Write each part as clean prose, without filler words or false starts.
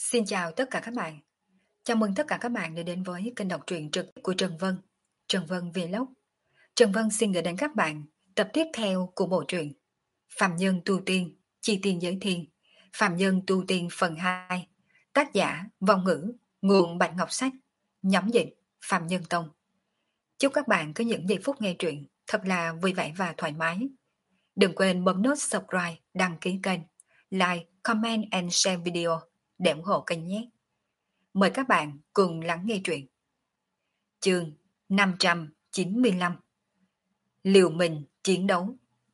Xin chào tất cả các bạn. Chào mừng tất cả các bạn đã đến với kênh đọc truyện trực của Trần Vân, Trần Vân Vlog. Trần Vân xin gửi đến các bạn tập tiếp theo của bộ truyện Phạm Nhân Tu Tiên, Chi Tiên Giới Thiên, Phạm Nhân Tu Tiên phần 2, tác giả Vong Ngữ, nguồn Bạch Ngọc Sách, nhóm dịch Phạm Nhân Tông. Chúc các bạn có những giây phút nghe truyện thật là vui vẻ và thoải mái. Đừng quên bấm nút subscribe, đăng ký kênh, like, comment and share video để ủng hộ kênh nhé. Mời các bạn cùng lắng nghe truyện. Chương 595. Liều mình chiến đấu.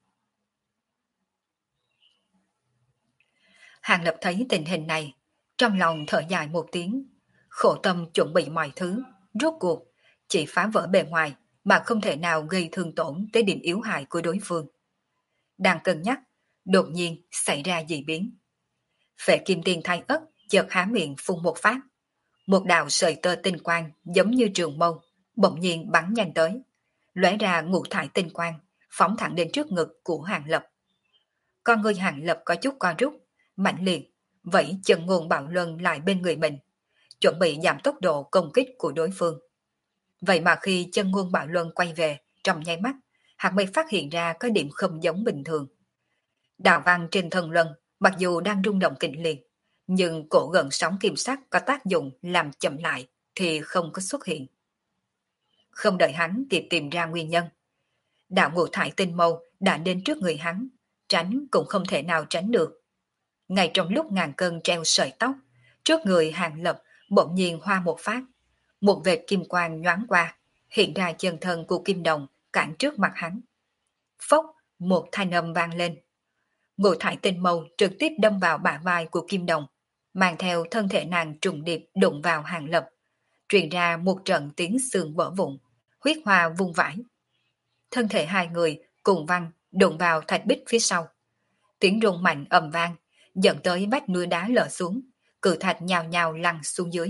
Hàng Lập thấy tình hình này, trong lòng thở dài một tiếng, khổ tâm chuẩn bị mọi thứ, rốt cuộc chỉ phá vỡ bề ngoài mà không thể nào gây thương tổn tới điểm yếu hại của đối phương. Đang cân nhắc, đột nhiên xảy ra dị biến. Phệ Kim Tiên Thái Ất chợt há miệng phun một phát, một đạo sợi tơ tinh quang giống như trường mâu, bỗng nhiên bắn nhanh tới, lóe ra ngũ thải tinh quang, phóng thẳng đến trước ngực của Hàng Lập. Con người Hàng Lập có chút co rút, mạnh liệt, vẫy chân ngôn bạo luân lại bên người mình, chuẩn bị giảm tốc độ công kích của đối phương. Vậy mà khi chân ngôn bạo luân quay về, trong nháy mắt, hắn mới phát hiện ra có điểm không giống bình thường. Đạo văn trên thân luân, mặc dù đang rung động kịch liệt, nhưng cổ gần sóng kim sắc có tác dụng làm chậm lại thì không có xuất hiện. Không đợi hắn kịp tìm ra nguyên nhân, đạo ngũ thải tinh mâu đã đến trước người hắn, tránh cũng không thể nào tránh được. Ngay trong lúc ngàn cân treo sợi tóc, trước người Hàng Lập bỗng nhiên hoa một phát, một vệt kim quang nhoáng qua, hiện ra chân thân của Kim Đồng cản trước mặt hắn. Phốc, một thanh âm vang lên. Ngũ thải tinh mâu trực tiếp đâm vào bả vai của Kim Đồng, mang theo thân thể nàng trùng điệp đụng vào Hàng Lập, truyền ra một trận tiếng xương vỡ vụn, huyết hoa vung vãi. Thân thể hai người cùng văng đụng vào thạch bích phía sau. Tiếng rung mạnh ầm vang, dẫn tới vách núi đá lở xuống, cự thạch nhào nhào lăn xuống dưới.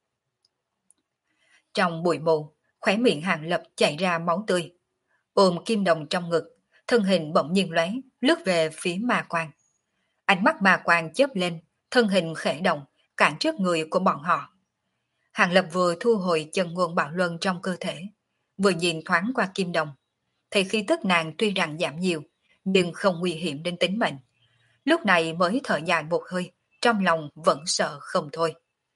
Trong bụi mù, khóe miệng Hàng Lập chảy ra máu tươi. Ôm Kim Đồng trong ngực, thân hình bỗng nhiên lóe, lướt về phía ma quang. Ánh mắt ma quang chớp lên, thân hình khẽ động, cản trước người của bọn họ. Hàng Lập vừa thu hồi chân ngôn bạo luân trong cơ thể, vừa nhìn thoáng qua Kim Đồng, thì khi tức nàng tuy rằng giảm nhiều, nhưng không nguy hiểm đến tính mệnh. Lúc này mới thở dài một hơi, trong lòng vẫn sợ không thôi.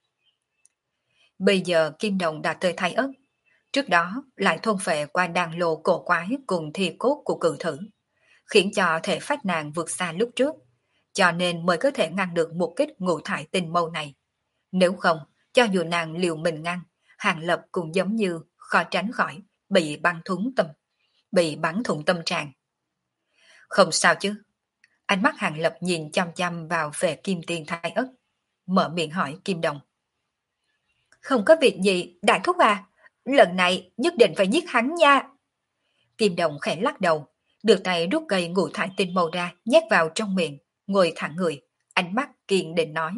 Bây giờ Kim Đồng đã tới Thái Ất, trước đó lại thôn phệ qua đàn lô cổ quái cùng thi cốt của cự thử, khiến cho thể phách nàng vượt xa lúc trước, cho nên mới có thể ngăn được một kích ngũ thải tinh mâu này. Nếu không, cho dù nàng liều mình ngăn, Hàng Lập cũng giống như khó tránh khỏi bị bắn thủng tâm trạng. Không sao chứ? Ánh mắt Hàng Lập nhìn chăm chăm vào về Kim Tiên Thái Ất, mở miệng hỏi Kim Đồng. Không có việc gì, đại thúc à, lần này nhất định phải giết hắn nha. Kim Đồng khẽ lắc đầu, đưa tay rút cây ngũ thải tinh màu ra, nhét vào trong miệng, ngồi thẳng người, ánh mắt kiên định nói.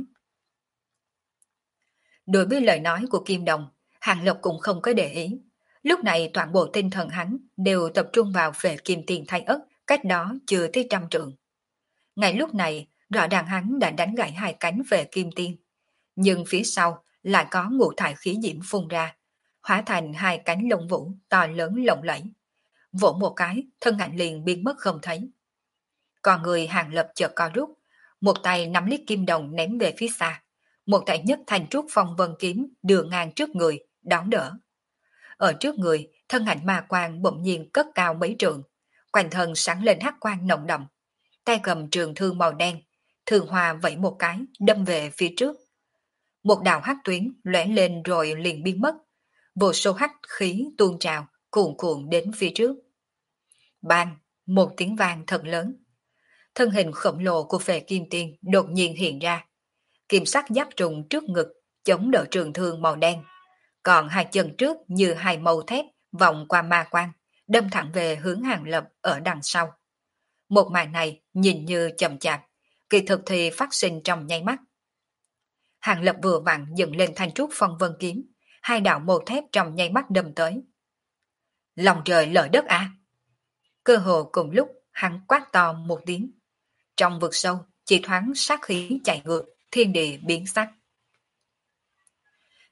Đối với lời nói của Kim Đồng, Hàng Lập cũng không có để ý. Lúc này toàn bộ tinh thần hắn đều tập trung vào về Kim Tiên Thái Ất, cách đó chưa tới 100 trượng. Ngay lúc này, rõ ràng hắn đã đánh gãy hai cánh về Kim Tiên. Nhưng phía sau lại có ngũ thải khí diễm phun ra, hóa thành hai cánh lông vũ to lớn lộng lẫy. Vỗ một cái, thân ảnh liền biến mất không thấy. Còn người Hàng Lập chợt co rút, một tay nắm liếc Kim Đồng ném về phía xa, một tay nhất thành trúc phong vân kiếm đưa ngang trước người, đón đỡ. Ở trước người, thân ảnh ma quang bỗng nhiên cất cao mấy trượng, quanh thân sáng lên hắc quang nồng đậm, tay cầm trường thương màu đen, thương hoa vẫy một cái, đâm về phía trước. Một đạo hắc tuyến lóe lên rồi liền biến mất, vô số hắc khí tuôn trào, cuồn cuộn đến phía trước. Bang, một tiếng vang thật lớn. Thân hình khổng lồ của Phệ Kim Tiên đột nhiên hiện ra, kim sắc giáp trùng trước ngực chống đỡ trường thương màu đen, còn hai chân trước như hai mâu thép vòng qua ma quang, đâm thẳng về hướng Hàng Lập ở đằng sau. Một màn này nhìn như chậm chạp, kỳ thực thì phát sinh trong nháy mắt. Hàng Lập vừa vặn dựng lên thanh trúc phong vân kiếm, hai đạo mâu thép trong nháy mắt đâm tới. Lòng trời lở đất à? Cơ hồ cùng lúc hắn quát to một tiếng. Trong vực sâu chỉ thoáng sát khí chạy ngược, thiên địa biến sắc.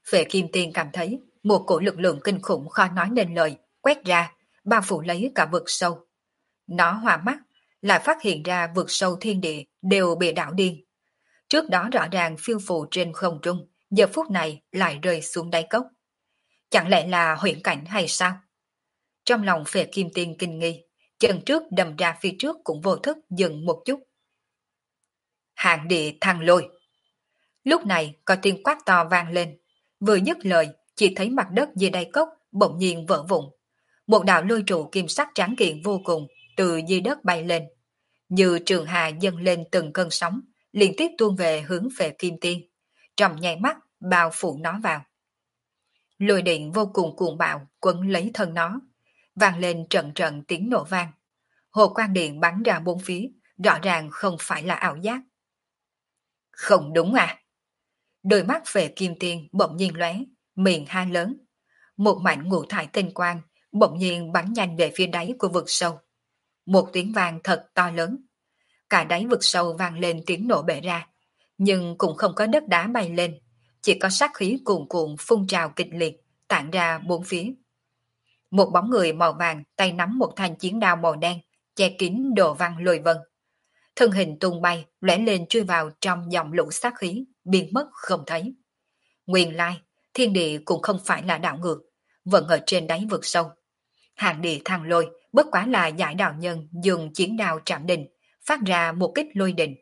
Phệ Kim Tiên cảm thấy một cổ lực lượng kinh khủng khó nói nên lời, quét ra, bao phủ lấy cả vực sâu. Nó hòa mắt, lại phát hiện ra vực sâu thiên địa đều bị đảo điên. Trước đó rõ ràng phiêu phù trên không trung, giờ phút này lại rơi xuống đáy cốc. Chẳng lẽ là huyễn cảnh hay sao? Trong lòng Phệ Kim Tiên kinh nghi, chân trước đầm ra phía trước cũng vô thức dừng một chút. Hạng địa thăng lôi. Lúc này có tiếng quát to vang lên, vừa dứt lời, chỉ thấy mặt đất dưới đáy cốc bỗng nhiên vỡ vụn. Một đạo lôi trụ kim sắc tráng kiện vô cùng từ dưới đất bay lên, như trường hà dâng lên từng cơn sóng, liên tiếp tuôn về hướng Phệ Kim Tiên, trong nháy mắt bao phủ nó vào. Lôi điện vô cùng cuồng bạo quấn lấy thân nó, vang lên trận trận tiếng nổ vang. Hồ quang điện bắn ra bốn phía, rõ ràng không phải là ảo giác. Không đúng à? Đôi mắt Phệ Kim Tiên bỗng nhiên lóe, miệng hai lớn. Một mảnh ngũ thải tinh quang bỗng nhiên bắn nhanh về phía đáy của vực sâu. Một tiếng vang thật to lớn. Cả đáy vực sâu vang lên tiếng nổ bể ra, nhưng cũng không có đất đá bay lên, chỉ có sát khí cuồn cuộn phun trào kịch liệt, tản ra bốn phía. Một bóng người màu vàng tay nắm một thanh chiến đao màu đen, che kín đồ văn lôi vân. Thân hình tung bay, lóe lên chui vào trong dòng lũ sát khí, biến mất không thấy. Nguyên lai, thiên địa cũng không phải là đảo ngược, vẫn ở trên đáy vực sâu. Hàng địa thăng lôi, bất quá là giải đạo nhân dùng chiến đao trảm đình, phát ra một kích lôi đình.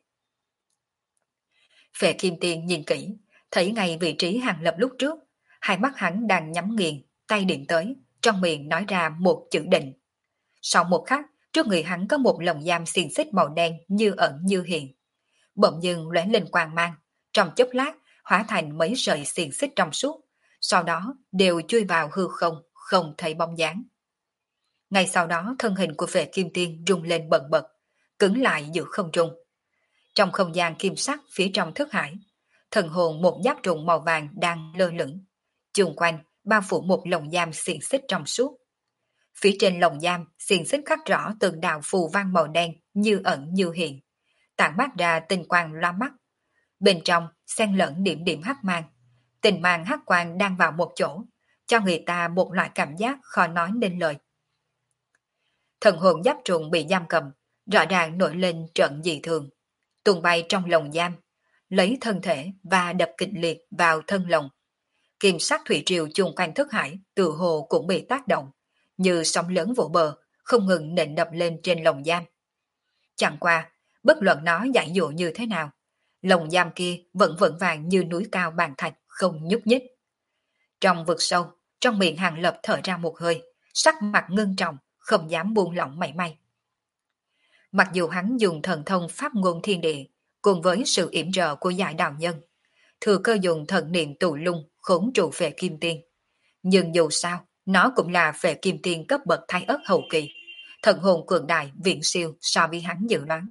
Phệ Kim Tiên nhìn kỹ, thấy ngay vị trí Hàng Lập lúc trước, hai mắt hắn đang nhắm nghiền, tay điểm tới, trong miệng nói ra một chữ định. Sau một khắc, trước người hắn có một lồng giam xiềng xích màu đen như ẩn như hiện. Bỗng dưng lóe lên quang mang, trong chốc lát hóa thành mấy sợi xiềng xích trong suốt, sau đó đều chui vào hư không, không thấy bóng dáng. Ngay sau đó thân hình của Phệ Kim Tiên rung lên bần bật, cứng lại giữa không trung. Trong không gian kim sắc phía trong thức hải, thần hồn một giáp trùng màu vàng đang lơ lửng, chung quanh bao phủ một lồng giam xiềng xích trong suốt. Phía trên lồng giam xiềng xích khắc rõ từng đạo phù văn màu đen như ẩn như hiện, tản mát ra tinh quang loa mắt. Bên trong xen lẫn điểm điểm hắc mang, tình mang hắc quang đang vào một chỗ, cho người ta một loại cảm giác khó nói nên lời. Thần hồn giáp trùng bị giam cầm, rõ ràng nổi lên trận dị thường, tuôn bay trong lồng giam, lấy thân thể và đập kịch liệt vào thân lồng. Kim sắc thủy triều chung quanh thức hải tự hồ cũng bị tác động, như sóng lớn vỗ bờ, không ngừng nện đập lên trên lồng giam. Chẳng qua, bất luận nó giải dụ như thế nào, lồng giam kia vẫn vững vàng như núi cao bàn thạch, không nhúc nhích. Trong vực sâu, trong miệng Hàng Lập thở ra một hơi, sắc mặt ngưng trọng, không dám buông lỏng mảy may. Mặc dù hắn dùng thần thông pháp ngôn thiên địa, cùng với sự yểm trợ của giải đạo nhân, thừa cơ dùng thần niệm tụ lung khốn trụ Phệ Kim Tiên, nhưng dù sao, nó cũng là Phệ Kim Tiên cấp bậc thái ất hậu kỳ, thần hồn cường đại viễn siêu so với hắn dự đoán.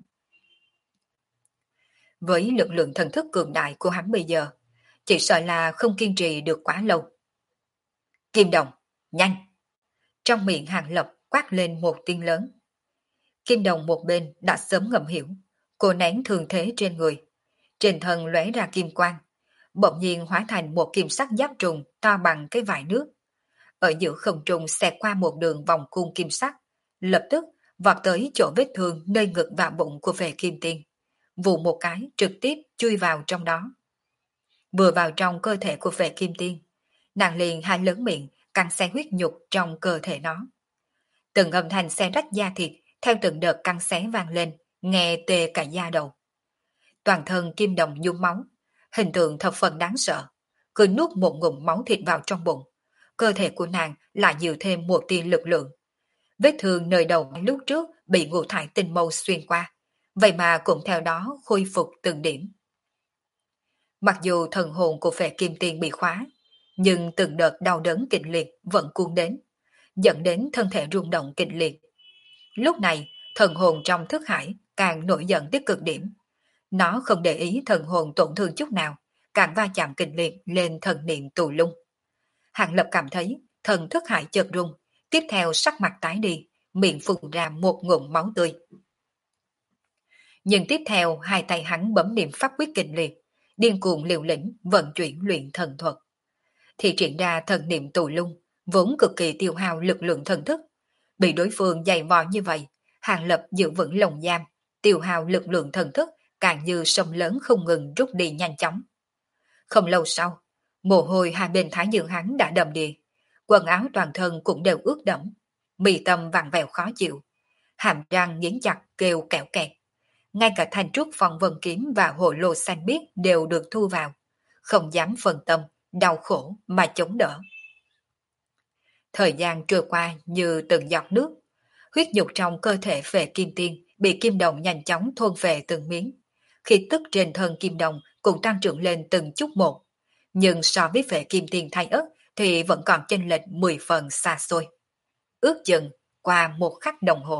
Với lực lượng thần thức cường đại của hắn bây giờ, chỉ sợ là không kiên trì được quá lâu. Kim Đồng, nhanh! Trong miệng Hàng Lập quát lên một tiếng lớn. Kim Đồng một bên đã sớm ngầm hiểu, cô nén thường thế trên người, trên thân lóe ra kim quang, bỗng nhiên hóa thành một kim sắc giáp trùng to bằng cái vải nước. Ở giữa không trung xẹt qua một đường vòng cung kim sắc, lập tức vọt tới chỗ vết thương nơi ngực và bụng của Phệ Kim Tiên, vù một cái trực tiếp chui vào trong đó. Vừa vào trong cơ thể của Phệ Kim Tiên, nàng liền hai lớn miệng cắn xé huyết nhục trong cơ thể nó. Từng âm thanh xé rách da thịt theo từng đợt cắn xé vang lên, nghe tê cả da đầu. Toàn thân Kim Đồng nhuốm máu, hình tượng thập phần đáng sợ, cứ nuốt một ngụm máu thịt vào trong bụng. Cơ thể của nàng lại nhiều thêm một tia lực lượng. Vết thương nơi đầu lúc trước bị ngũ thải tinh mâu xuyên qua, vậy mà cũng theo đó khôi phục từng điểm. Mặc dù thần hồn của Phệ Kim Tiên bị khóa, nhưng từng đợt đau đớn kịch liệt vẫn cuốn đến, dẫn đến thân thể rung động kịch liệt. Lúc này, thần hồn trong thức hải càng nổi giận tới cực điểm. Nó không để ý thần hồn tổn thương chút nào, càng va chạm kịch liệt lên thần niệm tù lung. Hàng Lập cảm thấy thần thức hải chợt rung, tiếp theo sắc mặt tái đi, miệng phun ra một ngụm máu tươi. Nhưng tiếp theo hai tay hắn bấm niệm pháp quyết kịch liệt, điên cuồng liều lĩnh vận chuyển luyện thần thuật. thì triển ra thần niệm tù lung, vốn cực kỳ tiêu hao lực lượng thần thức. Bị đối phương dày vò như vậy, Hàng Lập giữ vững lồng giam, tiêu hao lực lượng thần thức càng như sông lớn không ngừng rút đi nhanh chóng. Không lâu sau, mồ hôi hai bên thái dương hắn đã đầm đìa, quần áo toàn thân cũng đều ướt đẫm, mi tâm vặn vẹo khó chịu, hàm răng nghiến chặt kêu kẹo kẹt. Ngay cả thanh trúc phong vân kiếm và hồ lô xanh biếc đều được thu vào, không dám phân tâm, đau khổ mà chống đỡ. Thời gian trôi qua như từng giọt nước, huyết nhục trong cơ thể Phệ Kim Tiên bị kim đồng nhanh chóng thôn phệ từng miếng. Khí tức trên thân kim đồng cũng tăng trưởng lên từng chút một, nhưng so với Phệ Kim Tiên thay ất thì vẫn còn chênh lệch 10 phần xa xôi. Ước chừng qua một khắc đồng hồ.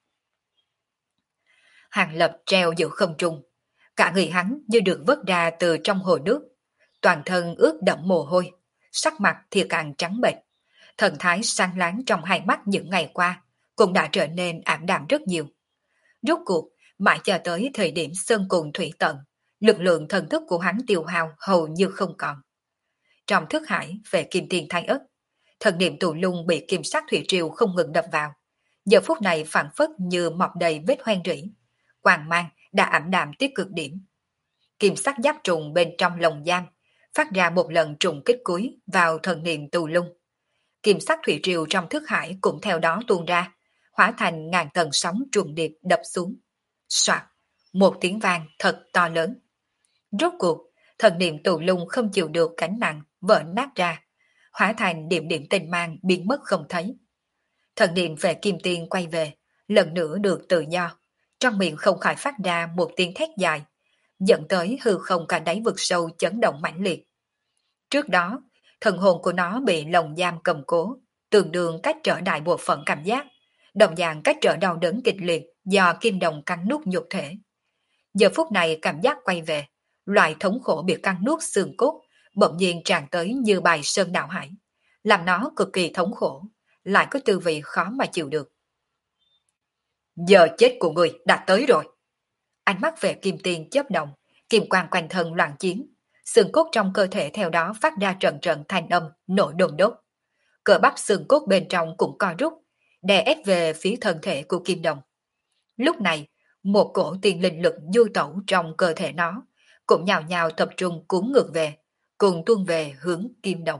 Hàng Lập treo giữa không trung, cả người hắn như được vớt ra từ trong hồ nước, toàn thân ướt đẫm mồ hôi, sắc mặt thì càng trắng bệch, thần thái sáng láng trong hai mắt những ngày qua cũng đã trở nên ảm đạm rất nhiều. Rốt cuộc, mãi cho tới thời điểm sơn cùng thủy tận, lực lượng thần thức của hắn tiêu hao hầu như không còn. Trong thức hải về kim tiền thay ất, thần niệm tù lung bị kim sắc thủy triều không ngừng đập vào. Giờ phút này phản phất như mọc đầy vết hoen rỉ, quang mang đã ảm đạm tới cực điểm. Kim sắc giáp trùng bên trong lồng giam phát ra một lần trùng kích cuối vào thần niệm tù lung. Kim sắc thủy triều trong thức hải cũng theo đó tuôn ra, hóa thành ngàn tầng sóng trùng điệp đập xuống. Soạt, một tiếng vang thật to lớn. Rốt cuộc, thần niệm tù lung không chịu được cánh nặng, vỡ nát ra, hóa thành điểm điểm tinh mang biến mất không thấy. Thần niệm về kim tiên quay về, lần nữa được tự do, trong miệng không khỏi phát ra một tiếng thét dài, dẫn tới hư không cả đáy vực sâu chấn động mãnh liệt. Trước đó, thần hồn của nó bị lồng giam cầm cố, tương đương cách trở đại bộ phận cảm giác, đồng dạng cách trở đau đớn kịch liệt do kim đồng cắn nuốt nhục thể. Giờ phút này cảm giác quay về, loại thống khổ bị cắn nuốt xương cốt, bỗng nhiên tràn tới như bài sơn đảo hải, làm nó cực kỳ thống khổ, lại có tư vị khó mà chịu được. Giờ chết của người đã tới rồi. Ánh mắt về kim tiên chớp động, kim quang quanh thân loạn chiến, xương cốt trong cơ thể theo đó phát ra trận trận thanh âm nổi đồn đốt. Cơ bắp xương cốt bên trong cũng co rút, đè ép về phía thân thể của kim đồng. Lúc này, một cổ tiền linh lực du tẩu trong cơ thể nó, cũng nhào nhào tập trung cuốn ngược về, cùng tuôn về hướng kim đồng.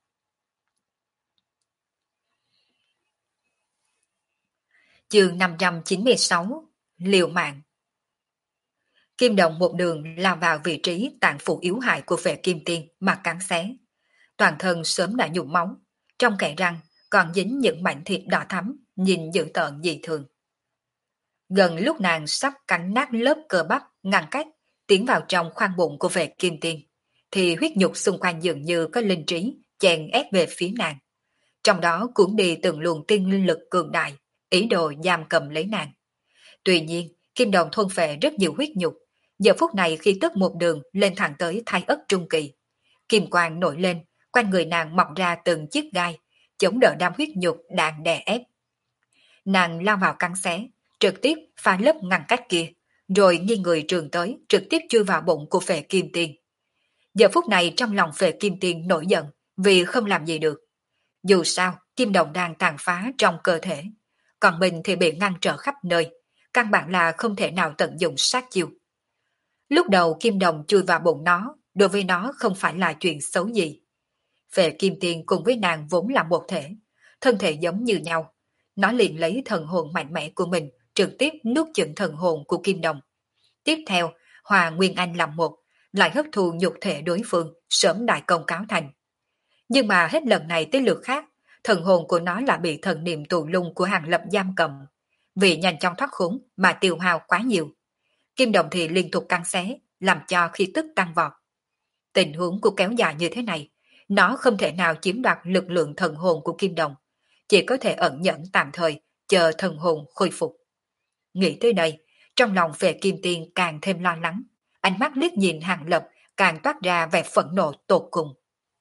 Chương 596, Liều mạng. Kim đồng một đường lao vào vị trí tạng phủ yếu hại của Phệ Kim Tiên mà cắn xé. Toàn thân sớm đã nhuộm máu, trong kẽ răng còn dính những mảnh thịt đỏ thắm, nhìn dữ tợn dị thường. Gần lúc nàng sắp cắn nát lớp cơ bắp ngăn cách tiến vào trong khoang bụng của Phệ Kim Tiên, thì huyết nhục xung quanh dường như có linh trí chèn ép về phía nàng. Trong đó cuốn đi từng luồng tiên linh lực cường đại, ý đồ giam cầm lấy nàng. Tuy nhiên, kim đồng thôn phệ rất nhiều huyết nhục, giờ phút này khi tức một đường lên thẳng tới thái ất trung kỳ. Kim quang nổi lên, quanh người nàng mọc ra từng chiếc gai, chống đỡ đám huyết nhục đang đè ép. Nàng lao vào cắn xé, trực tiếp phá lớp ngăn cách kia, rồi nghiêng người trường tới, trực tiếp chui vào bụng của Phệ Kim Tiên. Giờ phút này trong lòng Phệ Kim Tiên nổi giận vì không làm gì được. Dù sao, kim đồng đang tàn phá trong cơ thể, còn mình thì bị ngăn trở khắp nơi, căn bản là không thể nào tận dụng sát chiêu. Lúc đầu kim đồng chui vào bụng nó, đối với nó không phải là chuyện xấu gì. Phệ Kim Tiên cùng với nàng vốn là một thể, thân thể giống như nhau. Nó liền lấy thần hồn mạnh mẽ của mình trực tiếp nuốt chửng thần hồn của kim đồng. Tiếp theo, hòa Nguyên Anh làm một, lại hấp thu nhục thể đối phương, sớm đại công cáo thành. Nhưng mà hết lần này tới lượt khác, thần hồn của nó là bị thần niệm tù lung của Hàng Lập giam cầm. Vì nhanh chóng thoát khốn mà tiêu hao quá nhiều. Kim đồng thì liên tục cắn xé, làm cho khí tức tăng vọt. Tình huống của kéo dài như thế này, nó không thể nào chiếm đoạt lực lượng thần hồn của kim đồng, chỉ có thể ẩn nhẫn tạm thời, chờ thần hồn khôi phục. Nghĩ tới đây, trong lòng Phệ Kim Tiên càng thêm lo lắng, ánh mắt liếc nhìn Hàng Lập càng toát ra vẻ phẫn nộ tột cùng.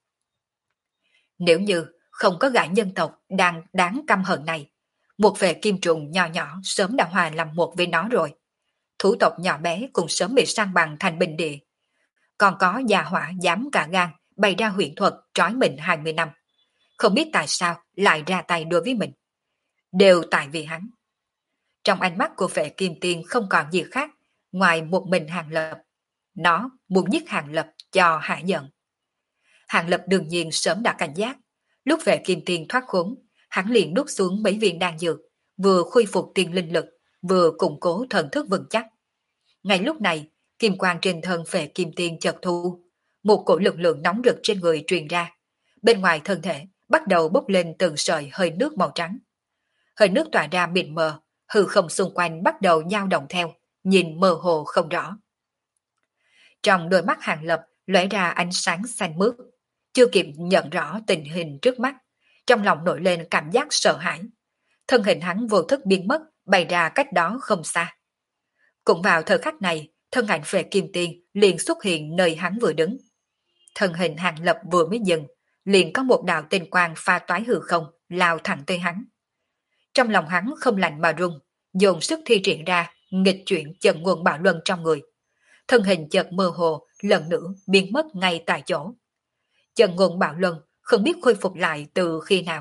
Nếu như không có gã nhân tộc đang đáng căm hận này, một Phệ Kim Trùng nhỏ nhỏ sớm đã hòa làm một với nó rồi. Thủ tộc nhỏ bé cũng sớm bị san bằng thành bình địa. Còn có già hỏa dám cả gan bày ra huyền thuật trói mình 20 năm. Không biết tại sao lại ra tay đối với mình. Đều tại vì hắn. Trong ánh mắt của Phệ Kim Tiên không còn gì khác ngoài một mình Hàng Lập. Nó muốn giết Hàng Lập cho hạ giận. Hàng Lập đương nhiên sớm đã cảnh giác. Lúc Phệ Kim Tiên thoát khốn, hắn liền đút xuống mấy viên đan dược, vừa khôi phục tiên linh lực, vừa củng cố thần thức vững chắc. Ngay lúc này, kim quang trên thân Phệ Kim Tiên chợt thu, một cổ lực lượng nóng rực trên người truyền ra. Bên ngoài thân thể bắt đầu bốc lên từng sợi hơi nước màu trắng. Hơi nước tỏa ra mịn mờ, hư không xung quanh bắt đầu dao động theo, nhìn mơ hồ không rõ. Trong đôi mắt Hàng Lập lóe ra ánh sáng xanh mướt, chưa kịp nhận rõ tình hình trước mắt, trong lòng nổi lên cảm giác sợ hãi. Thân hình hắn vô thức biến mất, bày ra cách đó không xa. Cũng vào thời khắc này, thân ảnh Phệ Kim Tiên liền xuất hiện nơi hắn vừa đứng. Thân hình Hàng Lập vừa mới dừng, liền có một đạo tinh quang pha toái hư không lao thẳng tới hắn. Trong lòng hắn không lạnh mà run, dồn sức thi triển ra, nghịch chuyển chân nguồn bạo luân trong người. Thân hình chợt mơ hồ, lần nữa biến mất ngay tại chỗ. Chân nguồn bạo luân không biết khôi phục lại từ khi nào.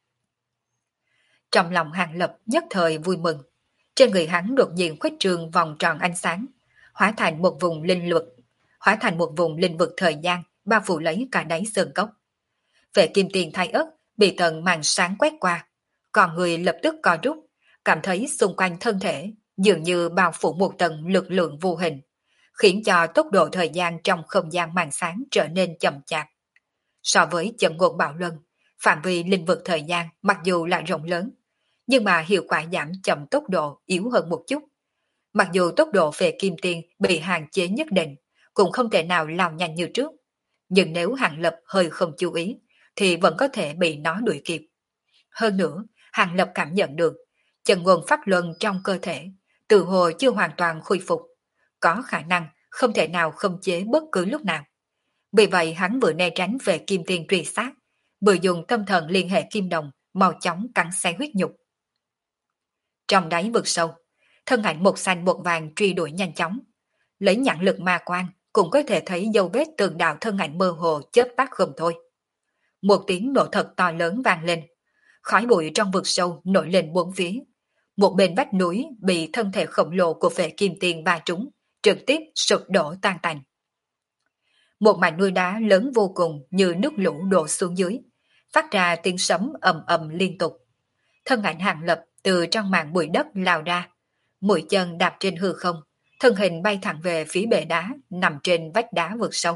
Trong lòng Hàng Lập nhất thời vui mừng. Trên người hắn đột nhiên khuếch trương vòng tròn ánh sáng, hóa thành một vùng linh vực thời gian bao phủ lấy cả đáy sơn cốc. Vệ Kim Tiền thay ớt bị tầng màn sáng quét qua, còn người lập tức co rút, cảm thấy xung quanh thân thể dường như bao phủ một tầng lực lượng vô hình, khiến cho tốc độ thời gian trong không gian màn sáng trở nên chậm chạp. So với trận ngôn bạo luân, phạm vi linh vực thời gian mặc dù là rộng lớn, nhưng mà hiệu quả giảm chậm tốc độ yếu hơn một chút. Mặc dù tốc độ về Kim Tiên bị hạn chế nhất định, cũng không thể nào lao nhanh như trước. Nhưng nếu Hàng Lập hơi không chú ý, thì vẫn có thể bị nó đuổi kịp. Hơn nữa, Hàng Lập cảm nhận được, chân nguồn pháp luân trong cơ thể, từ hồ chưa hoàn toàn khôi phục, có khả năng không thể nào khống chế bất cứ lúc nào. Vì vậy hắn vừa né tránh về Kim Tiên truy sát, vừa dùng tâm thần liên hệ kim đồng, mau chóng cắn xé huyết nhục. Trong đáy vực sâu, thân ảnh một xanh một vàng truy đuổi nhanh chóng. Lấy nhãn lực ma quan, cũng có thể thấy dấu vết từng đạo thân ảnh mơ hồ chớp tắt không thôi. Một tiếng nổ thật to lớn vang lên. Khói bụi trong vực sâu nổi lên bốn phía. Một bên vách núi bị thân thể khổng lồ của Phệ Kim Tiên va trúng, trực tiếp sụp đổ tan tành. Một mảnh núi đá lớn vô cùng như nước lũ đổ xuống dưới, phát ra tiếng sấm ầm ầm liên tục. Thân ảnh Hàng Lập từ trong màn bụi đất lao ra, mũi chân đạp trên hư không, thân hình bay thẳng về phía bệ đá nằm trên vách đá vực sâu.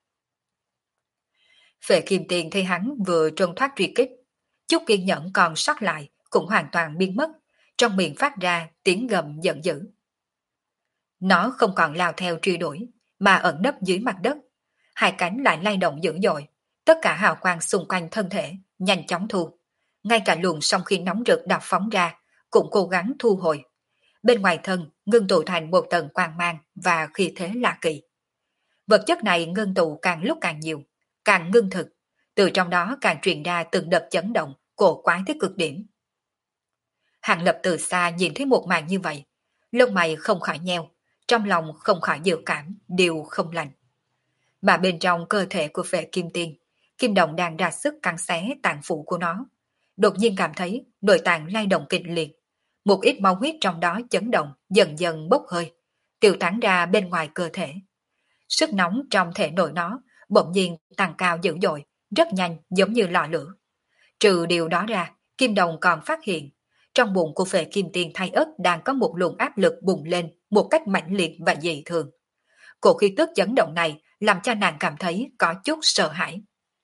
Phệ Kim Tiền thấy hắn vừa trốn thoát truy kích, chút kiên nhẫn còn sót lại cũng hoàn toàn biến mất, trong miệng phát ra tiếng gầm giận dữ. Nó không còn lao theo truy đuổi, mà ẩn nấp dưới mặt đất, hai cánh lại lay động dữ dội, tất cả hào quang xung quanh thân thể nhanh chóng thu, ngay cả luồng song khí nóng rực đập phóng ra cũng cố gắng thu hồi. Bên ngoài thân ngưng tụ thành một tầng quang mang và khí thế lạ kỳ. Vật chất này ngưng tụ càng lúc càng nhiều, càng ngưng thực, từ trong đó càng truyền ra từng đợt chấn động cổ quái tới cực điểm. Hàng Lập từ xa nhìn thấy một màn như vậy, lông mày không khỏi nheo, trong lòng không khỏi dự cảm điều không lành. Mà bên trong cơ thể của Phệ Kim Tiên, kim đồng đang ra sức cắn xé tạng phủ của nó, đột nhiên cảm thấy nội tạng lay động kịch liệt, một ít máu huyết trong đó chấn động dần dần bốc hơi, tiêu tán ra bên ngoài cơ thể. Sức nóng trong thể nội nó bỗng nhiên tăng cao dữ dội, rất nhanh giống như lò lửa. Trừ điều đó ra, kim đồng còn phát hiện, trong bụng của Phệ Kim Tiên thay ớt đang có một luồng áp lực bùng lên một cách mãnh liệt và dị thường. Cổ khí tức chấn động này làm cho nàng cảm thấy có chút sợ hãi.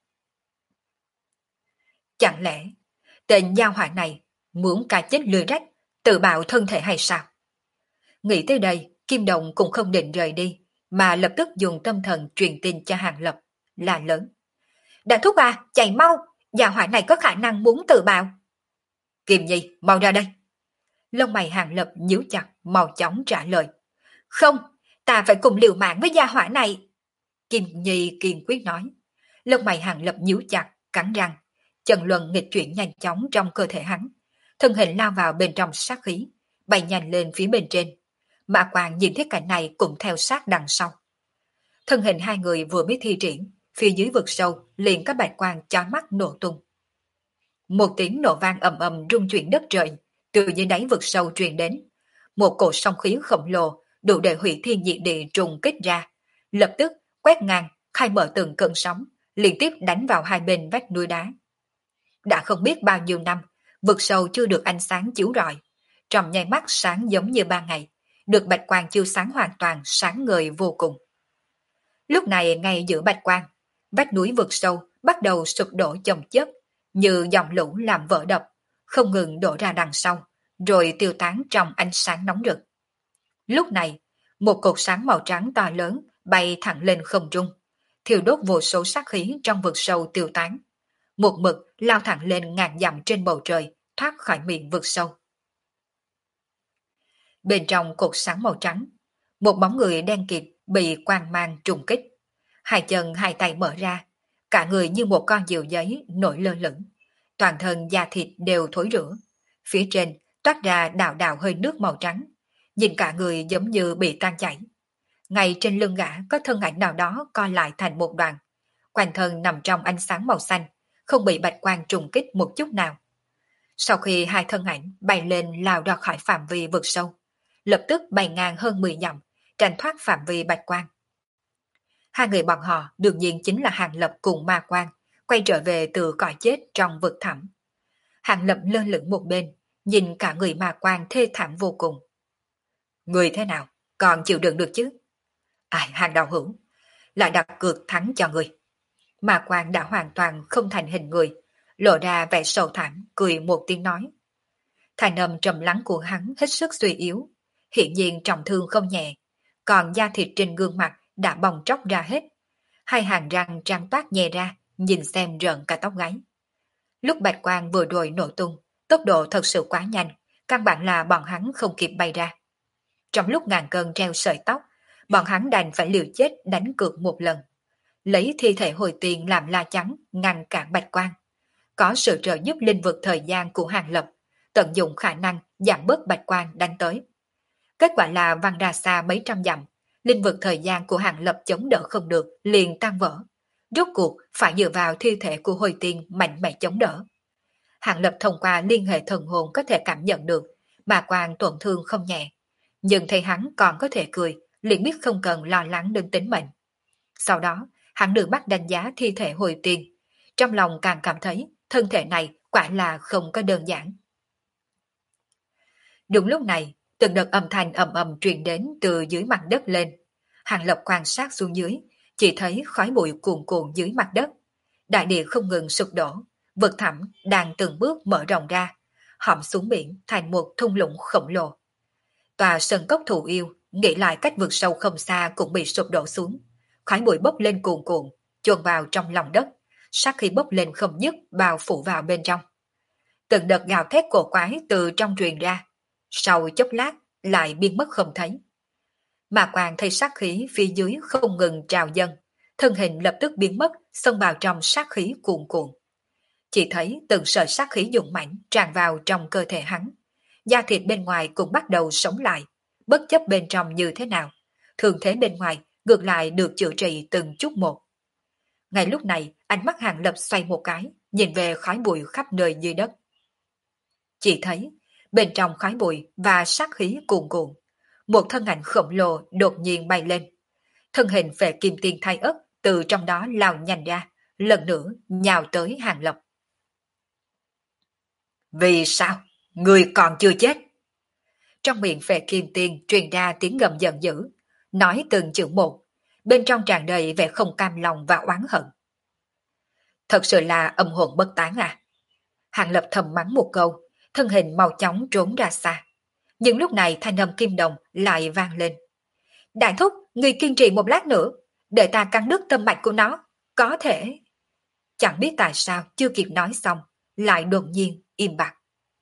Chẳng lẽ tên gia hỏa này muốn cả chết lười rách, tự bạo thân thể hay sao? Nghĩ tới đây, Kim Đồng cũng không định rời đi, mà lập tức dùng tâm thần truyền tin cho Hàng Lập, là lớn. Đại thúc à, chạy mau, gia hỏa này có khả năng muốn tự bạo. Kim Nhi, mau ra đây. Lông mày Hàng Lập nhíu chặt, mau chóng trả lời. Không, ta phải cùng liều mạng với gia hỏa này. Kim Nhi kiên quyết nói. Lông mày Hàng Lập nhíu chặt, cắn răng. Trần Luân nghịch chuyển nhanh chóng trong cơ thể hắn. Thân hình lao vào bên trong sát khí, bay nhanh lên phía bên trên. Mã Quang nhìn thấy cảnh này cũng theo sát đằng sau. Thân hình hai người vừa mới thi triển, phía dưới vực sâu liền có bạch quang chói mắt nổ tung. Một tiếng nổ vang ầm ầm rung chuyển đất trời, từ dưới đáy vực sâu truyền đến. Một cổ sóng khí khổng lồ đủ để hủy thiên diệt địa trùng kích ra, lập tức quét ngang, khai mở từng cơn sóng, liên tiếp đánh vào hai bên vách núi đá. Đã không biết bao nhiêu năm, vực sâu chưa được ánh sáng chiếu rọi, trong nháy mắt sáng giống như ban ngày, được bạch quang chiếu sáng hoàn toàn, sáng ngời vô cùng. Lúc này ngay giữa bạch quang, vách núi vực sâu bắt đầu sụp đổ chồng chất, như dòng lũ làm vỡ đập, không ngừng đổ ra đằng sau, rồi tiêu tán trong ánh sáng nóng rực. Lúc này, một cột sáng màu trắng to lớn bay thẳng lên không trung, thiêu đốt vô số sát khí trong vực sâu tiêu tán. Một mực lao thẳng lên ngàn dặm trên bầu trời, thoát khỏi miệng vực sâu. Bên trong cột sáng màu trắng, một bóng người đen kịt bị quang mang trùng kích. Hai chân hai tay mở ra, cả người như một con diều giấy nổi lơ lửng. Toàn thân da thịt đều thối rữa. Phía trên toát ra đạo đạo hơi nước màu trắng. Nhìn cả người giống như bị tan chảy. Ngay trên lưng gã có thân ảnh nào đó co lại thành một đoàn. Quanh thân nằm trong ánh sáng màu xanh, không bị bạch quang trùng kích một chút nào. Sau khi hai thân ảnh bay lên lao ra khỏi phạm vi vực sâu, lập tức bay ngang hơn 10 dặm, tránh thoát phạm vi bạch quang. Hai người bọn họ đương nhiên chính là Hàng Lập cùng Ma Quang, quay trở về từ cõi chết trong vực thẳm. Hàng Lập lơ lửng một bên, nhìn cả người Ma Quang thê thảm vô cùng. Người thế nào, còn chịu đựng được chứ? Ai, Hàng đạo hữu, lại đặt cược thắng cho người. Ma Quang đã hoàn toàn không thành hình người, lộ ra vẻ sầu thảm, cười một tiếng nói. Thanh âm trầm lắng của hắn hết sức suy yếu, hiện nhiên trọng thương không nhẹ, còn da thịt trên gương mặt đã bong tróc ra hết. Hai hàng răng trắng toát nhè ra, nhìn xem rợn cả tóc gáy. Lúc bạch quang vừa rồi nổ tung, tốc độ thật sự quá nhanh, căn bản là bọn hắn không kịp bay ra. Trong lúc ngàn cân treo sợi tóc, bọn hắn đành phải liều chết đánh cược một lần. Lấy thi thể hồi tiền làm la chắn, ngăn cản bạch quang. Có sự trợ giúp linh vực thời gian của Hàng Lập, tận dụng khả năng giảm bớt bạch quang đánh tới. Kết quả là văng ra xa mấy trăm dặm, linh vực thời gian của Hàng Lập chống đỡ không được, liền tan vỡ. Rốt cuộc phải dựa vào thi thể của hồi tiên mạnh mẽ chống đỡ. Hàng Lập thông qua liên hệ thần hồn có thể cảm nhận được, mà quang tổn thương không nhẹ. Nhưng thấy hắn còn có thể cười, liền biết không cần lo lắng đến tính mệnh. Sau đó, hắn đưa mắt đánh giá thi thể hồi tiên. Trong lòng càng cảm thấy thân thể này quả là không có đơn giản. Đúng lúc này, từng đợt âm thanh ầm ầm truyền đến từ dưới mặt đất lên. Hàng Lập quan sát xuống dưới, chỉ thấy khói bụi cuồn cuộn dưới mặt đất. Đại địa không ngừng sụp đổ, vực thẳm đang từng bước mở rộng ra, hõm xuống biển thành một thung lũng khổng lồ. Tòa sơn cốc thù yêu, nghĩ lại cách vực sâu không xa cũng bị sụp đổ xuống. Khói bụi bốc lên cuồn cuộn, chôn vào trong lòng đất, sát khí bốc lên không dứt bao phủ vào bên trong. Từng đợt gào thét cổ quái từ trong truyền ra, sau chốc lát lại biến mất không thấy. Mà Quang thấy sát khí phía dưới không ngừng trào dâng, thân hình lập tức biến mất, xông vào trong sát khí cuồn cuộn. Chỉ thấy từng sợi sát khí dũng mãnh tràn vào trong cơ thể hắn, da thịt bên ngoài cũng bắt đầu sống lại, bất chấp bên trong như thế nào, thường thế bên ngoài ngược lại được chữa trị từng chút một. Ngay lúc này, ánh mắt Hàng Lập xoay một cái, nhìn về khói bụi khắp nơi dưới đất. Chỉ thấy, bên trong khói bụi và sát khí cuồn cuộn, một thân ảnh khổng lồ đột nhiên bay lên. Thân hình về kim tiên thay ất từ trong đó lao nhanh ra, lần nữa nhào tới Hàng Lập. Vì sao? Người còn chưa chết? Trong miệng về kim tiên truyền ra tiếng gầm giận dữ, nói từng chữ một, bên trong tràn đầy vẻ không cam lòng và oán hận. Thật sự là âm hồn bất tán à? Hàng Lập thầm mắng một câu, thân hình mau chóng trốn ra xa. Nhưng lúc này thanh âm kim đồng lại vang lên. Đại thúc, người kiên trì một lát nữa, để ta cắn đứt tâm mạch của nó, có thể... Chẳng biết tại sao chưa kịp nói xong, lại đột nhiên im bặt.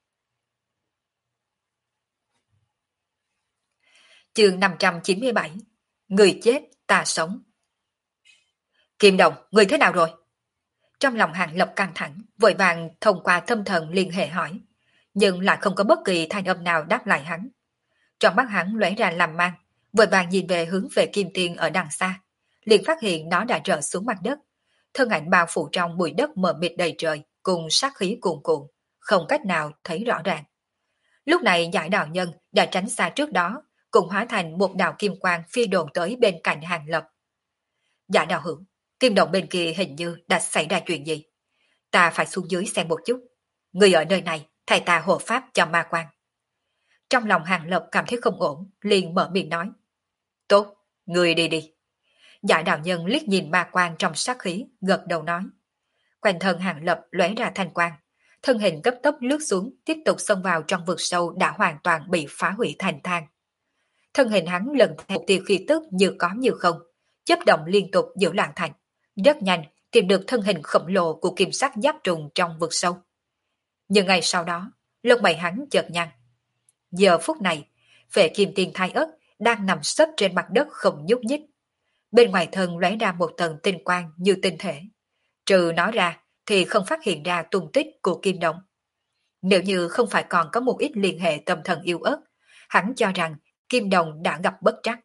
Chương 597. Người chết, ta sống. Kim đồng, người thế nào rồi? Trong lòng Hàng Lập căng thẳng, vội vàng thông qua thâm thần liên hệ hỏi, nhưng lại không có bất kỳ thanh âm nào đáp lại hắn. Trong mắt hắn lóe ra làm mang, vội vàng nhìn về hướng về kim tiên ở đằng xa, liền phát hiện nó đã rỡ xuống mặt đất, thân ảnh bao phủ trong bụi đất mờ mịt đầy trời, cùng sát khí cuồn cuộn, không cách nào thấy rõ ràng. Lúc này giải đạo nhân đã tránh xa trước đó, cũng hóa thành một đạo kim quang phi đồn tới bên cạnh Hàng Lập. Giải đạo hữu, kim động bên kia hình như đã xảy ra chuyện gì? Ta phải xuống dưới xem một chút. Người ở nơi này, thầy ta hộ pháp cho ma quan. Trong lòng Hàng Lập cảm thấy không ổn, liền mở miệng nói. Tốt, người đi đi. Giải đạo nhân liếc nhìn ma quan trong sát khí, gật đầu nói. Quanh thân Hàng Lập lóe ra thanh quang, thân hình cấp tốc lướt xuống, tiếp tục xông vào trong vực sâu đã hoàn toàn bị phá hủy thành than. Thân hình hắn lần theo tiêu khí tức như có như không, chớp động liên tục giữa loạn thành, rất nhanh tìm được thân hình khổng lồ của kim sắc giáp trùng trong vực sâu. Nhưng ngày sau đó, lông mày hắn chợt nhăn. Giờ phút này, Phệ Kim Tiên Thai Ất đang nằm sấp trên mặt đất không nhúc nhích. Bên ngoài thân lóe ra một tầng tinh quang như tinh thể. Trừ nó ra thì không phát hiện ra tung tích của Kim Đồng. Nếu như không phải còn có một ít liên hệ tâm thần yêu ớt, hắn cho rằng Kim Đồng đã gặp bất trắc.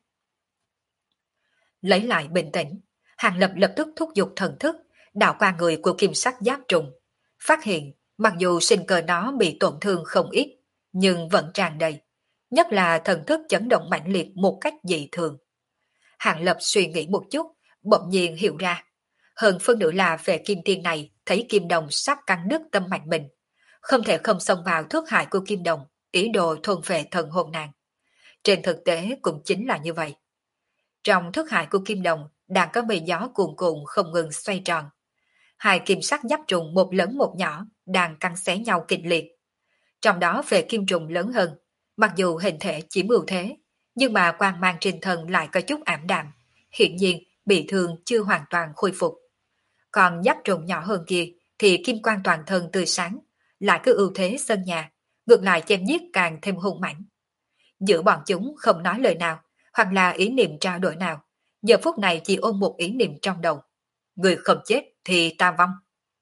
Lấy lại bình tĩnh, Hàng Lập lập tức thúc giục thần thức, đảo qua người của kim sắc giáp trùng. Phát hiện, mặc dù sinh cơ nó bị tổn thương không ít, nhưng vẫn tràn đầy, nhất là thần thức chấn động mãnh liệt một cách dị thường. Hàng Lập suy nghĩ một chút, bỗng nhiên hiểu ra. Hơn phân nửa là về kim tiên này thấy Kim Đồng sắp cắn đứt tâm mạch mình, không thể không xông vào thức hại của Kim Đồng, ý đồ thôn phệ thần hồn nàng. Trên thực tế cũng chính là như vậy. Trong thức hại của Kim Đồng đang có mây gió cuồn cuộn không ngừng xoay tròn. Hai kim sắc giáp trùng một lớn một nhỏ đang cắn xé nhau kịch liệt. Trong đó về kim trùng lớn hơn, mặc dù hình thể chiếm ưu thế, nhưng mà quang mang trên thân lại có chút ảm đạm, hiển nhiên bị thương chưa hoàn toàn khôi phục. Còn giáp trùng nhỏ hơn kia thì kim quang toàn thân tươi sáng, lại cứ ưu thế sân nhà, ngược lại chém giết càng thêm hung mãnh. Giữa bọn chúng không nói lời nào, hoặc là ý niệm trao đổi nào, giờ phút này chỉ ôm một ý niệm trong đầu. Người không chết thì ta vong.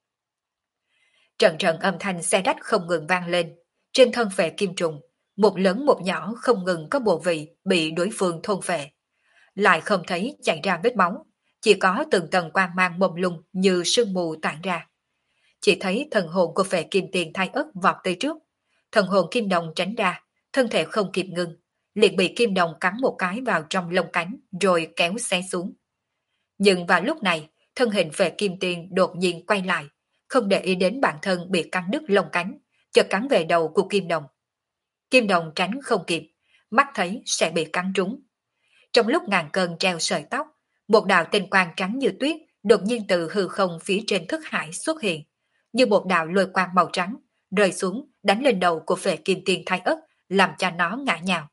Trận trận âm thanh xe rách không ngừng vang lên, trên thân phệ kim trùng, một lớn một nhỏ không ngừng có bộ vị bị đối phương thôn phệ. Lại không thấy chảy ra vết máu, chỉ có từng tầng quang mang mông lung như sương mù tản ra. Chỉ thấy thần hồn của phệ kim tiền thai ất vọt tới trước, thần hồn kim đồng tránh ra, thân thể không kịp ngưng, liền bị kim đồng cắn một cái vào trong lông cánh rồi kéo xé xuống. Nhưng vào lúc này, thân hình phệ kim tiền đột nhiên quay lại, không để ý đến bản thân bị cắn đứt lông cánh, chợt cắn về đầu của kim đồng. Kim đồng tránh không kịp, mắt thấy sẽ bị cắn trúng. Trong lúc ngàn cân treo sợi tóc, một đạo tinh quang trắng như tuyết đột nhiên từ hư không phía trên thức hải xuất hiện, như một đạo lôi quang màu trắng, rơi xuống đánh lên đầu của phệ kim tiên thai ất, làm cho nó ngã nhào.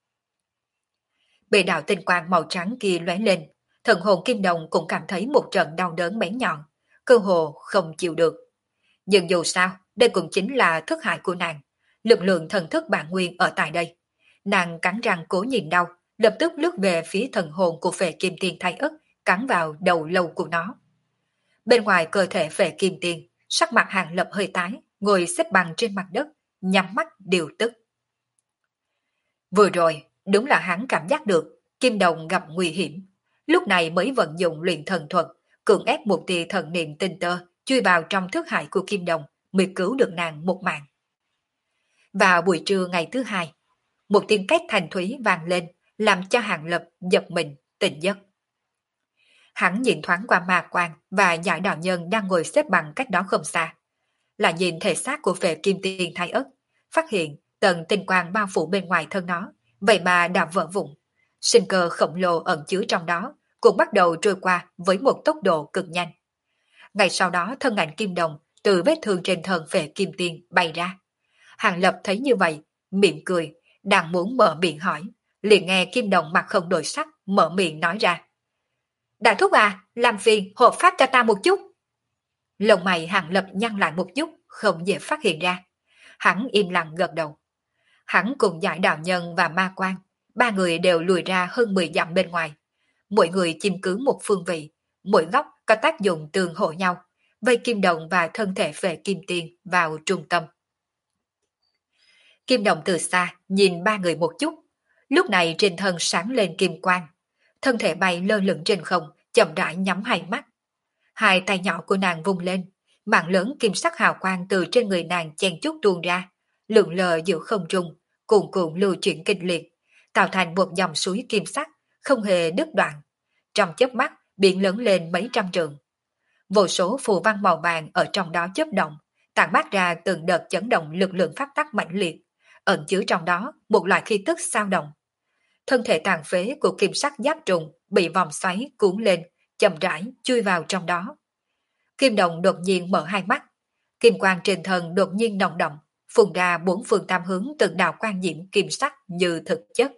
Bị đạo tinh quang màu trắng kia lóe lên, thần hồn kim đồng cũng cảm thấy một trận đau đớn bén nhọn, cơ hồ không chịu được. Nhưng dù sao, đây cũng chính là thức hại của nàng, lực lượng thần thức bản nguyên ở tại đây. Nàng cắn răng cố nhìn đau, lập tức lướt về phía thần hồn của phệ kim tiên thai ất, cắn vào đầu lâu của nó. Bên ngoài cơ thể phệ kim tiên, sắc mặt Hàng Lập hơi tái, ngồi xếp bằng trên mặt đất, nhắm mắt điều tức. Vừa rồi, đúng là hắn cảm giác được kim đồng gặp nguy hiểm, lúc này mới vận dụng luyện thần thuật, cưỡng ép một tia thần niệm tinh tơ chui vào trong thức hải của kim đồng, mới cứu được nàng một mạng. Vào buổi trưa ngày thứ hai, một tiếng két thanh thúy vang lên, làm cho Hàng Lập giật mình, tỉnh giấc. Hắn nhìn thoáng qua ma quan và giải đạo nhân đang ngồi xếp bằng cách đó không xa, là nhìn thể xác của phệ kim tiên thai ất, phát hiện tầng tinh quang bao phủ bên ngoài thân nó, vậy mà đã vỡ vụn. Sinh cơ khổng lồ ẩn chứa trong đó cũng bắt đầu trôi qua với một tốc độ cực nhanh. Ngày sau đó thân ảnh kim đồng từ vết thương trên thân phệ kim tiên bay ra. Hàng Lập thấy như vậy, mỉm cười, đang muốn mở miệng hỏi, liền nghe kim đồng mặt không đổi sắc, mở miệng nói ra. Đại thúc à, làm phiền hộ pháp cho ta một chút. Lông mày Hàng Lập nhăn lại một chút, không dễ phát hiện ra. Hắn im lặng gật đầu. Hắn cùng giải đạo nhân và ma quan, ba người đều lùi ra hơn 10 dặm bên ngoài. Mỗi người chiếm cứ một phương vị, mỗi góc có tác dụng tương hỗ nhau, vây kim đồng và thân thể phệ kim tiên vào trung tâm. Kim đồng từ xa nhìn ba người một chút, lúc này trên thân sáng lên kim quang, thân thể bay lơ lửng trên không, chậm rãi nhắm hai mắt. Hai tay nhỏ của nàng vung lên, mạng lớn kim sắc hào quang từ trên người nàng chen chúc tuôn ra, lượn lờ giữa không trung, cuồn cuộn lưu chuyển kinh liệt, tạo thành một dòng suối kim sắc, không hề đứt đoạn. Trong chớp mắt, biển lớn lên mấy trăm trượng. Vô số phù văn màu vàng ở trong đó chớp động, tản mát ra từng đợt chấn động lực lượng pháp tắc mãnh liệt, ẩn chứa trong đó một loại khí tức sao động. Thân thể tàn phế của kim sắc giáp trùng bị vòng xoáy cuốn lên, chậm rãi chui vào trong đó. Kim đồng đột nhiên mở hai mắt, kim quang trên thân đột nhiên động động, phun ra bốn phương tam hướng từng đạo quang diễm kim sắc như thực chất.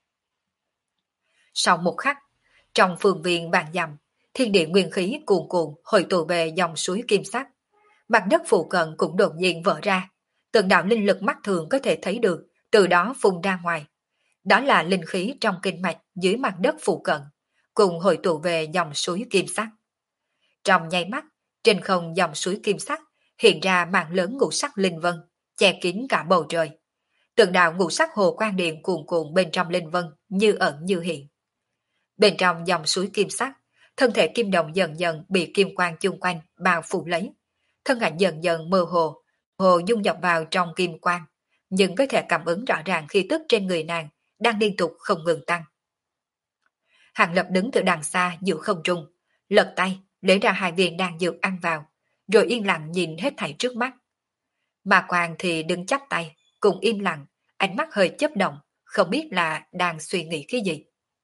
Sau một khắc, trong phương viên vạn dặm, thiên địa nguyên khí cuồn cuộn hội tụ về dòng suối kim sắc. Mặt đất phụ cận cũng đột nhiên vỡ ra, từng đạo linh lực mắt thường có thể thấy được, từ đó phun ra ngoài. Đó là linh khí trong kinh mạch dưới mặt đất phụ cận, cùng hội tụ về dòng suối kim sắc. Trong nháy mắt, trên không dòng suối kim sắc hiện ra màn lớn ngũ sắc linh vân, che kín cả bầu trời. Từng đạo ngũ sắc hồ quang điện cuồn cuộn bên trong linh vân như ẩn như hiện. Bên trong dòng suối kim sắc, thân thể kim đồng dần dần bị kim quang chung quanh bao phủ lấy. Thân ảnh dần dần mơ hồ, hồ dung nhập vào trong kim quang, nhưng có thể cảm ứng rõ ràng khí tức trên người nàng đang liên tục không ngừng tăng. Hàng Lập đứng từ đằng xa giữa không trung, lật tay lấy ra hai viên đan dược ăn vào, rồi yên lặng nhìn hết thảy trước mắt. Mà Quang thì đứng chắp tay, cùng im lặng, ánh mắt hơi chớp động, không biết là đang suy nghĩ cái gì.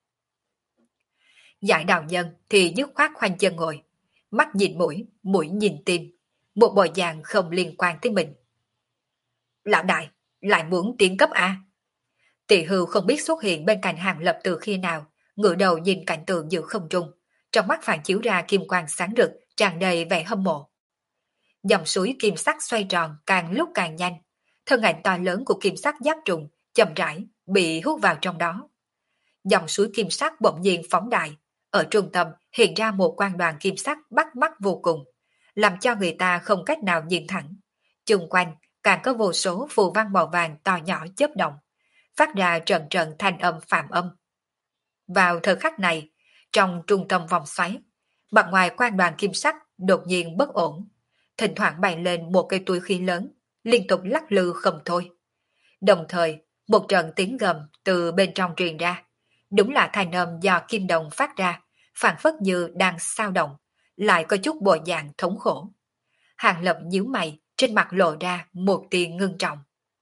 Giải đạo nhân thì dứt khoát khoanh chân ngồi, mắt nhìn mũi, mũi nhìn tim, một bộ dạng không liên quan tới mình. Lão đại, lại muốn tiến cấp A. Tỷ Hưu không biết xuất hiện bên cạnh Hàng Lập từ khi nào, ngửa đầu nhìn cảnh tượng giữa không trung, trong mắt phản chiếu ra kim quang sáng rực, tràn đầy vẻ hâm mộ. Dòng suối kim sắc xoay tròn càng lúc càng nhanh, thân ảnh to lớn của kim sắc giáp trùng chậm rãi bị hút vào trong đó. Dòng suối kim sắc bỗng nhiên phóng đại, ở trung tâm hiện ra một quang đoàn kim sắc bắt mắt vô cùng, làm cho người ta không cách nào nhìn thẳng. Chung quanh càng có vô số phù văn màu vàng to nhỏ chớp động, phát ra trận trận thanh âm phạm âm. Vào thời khắc này, trong trung tâm vòng xoáy, mặt ngoài quang đoàn kim sắc đột nhiên bất ổn, thỉnh thoảng bay lên một cây túi khí lớn, liên tục lắc lư không thôi. Đồng thời, một trận tiếng gầm từ bên trong truyền ra, đúng là thanh âm do kim đồng phát ra, phản phất như đang sao động, lại có chút bộ dạng thống khổ. Hàng Lập nhíu mày, trên mặt lộ ra một tia ngưng trọng.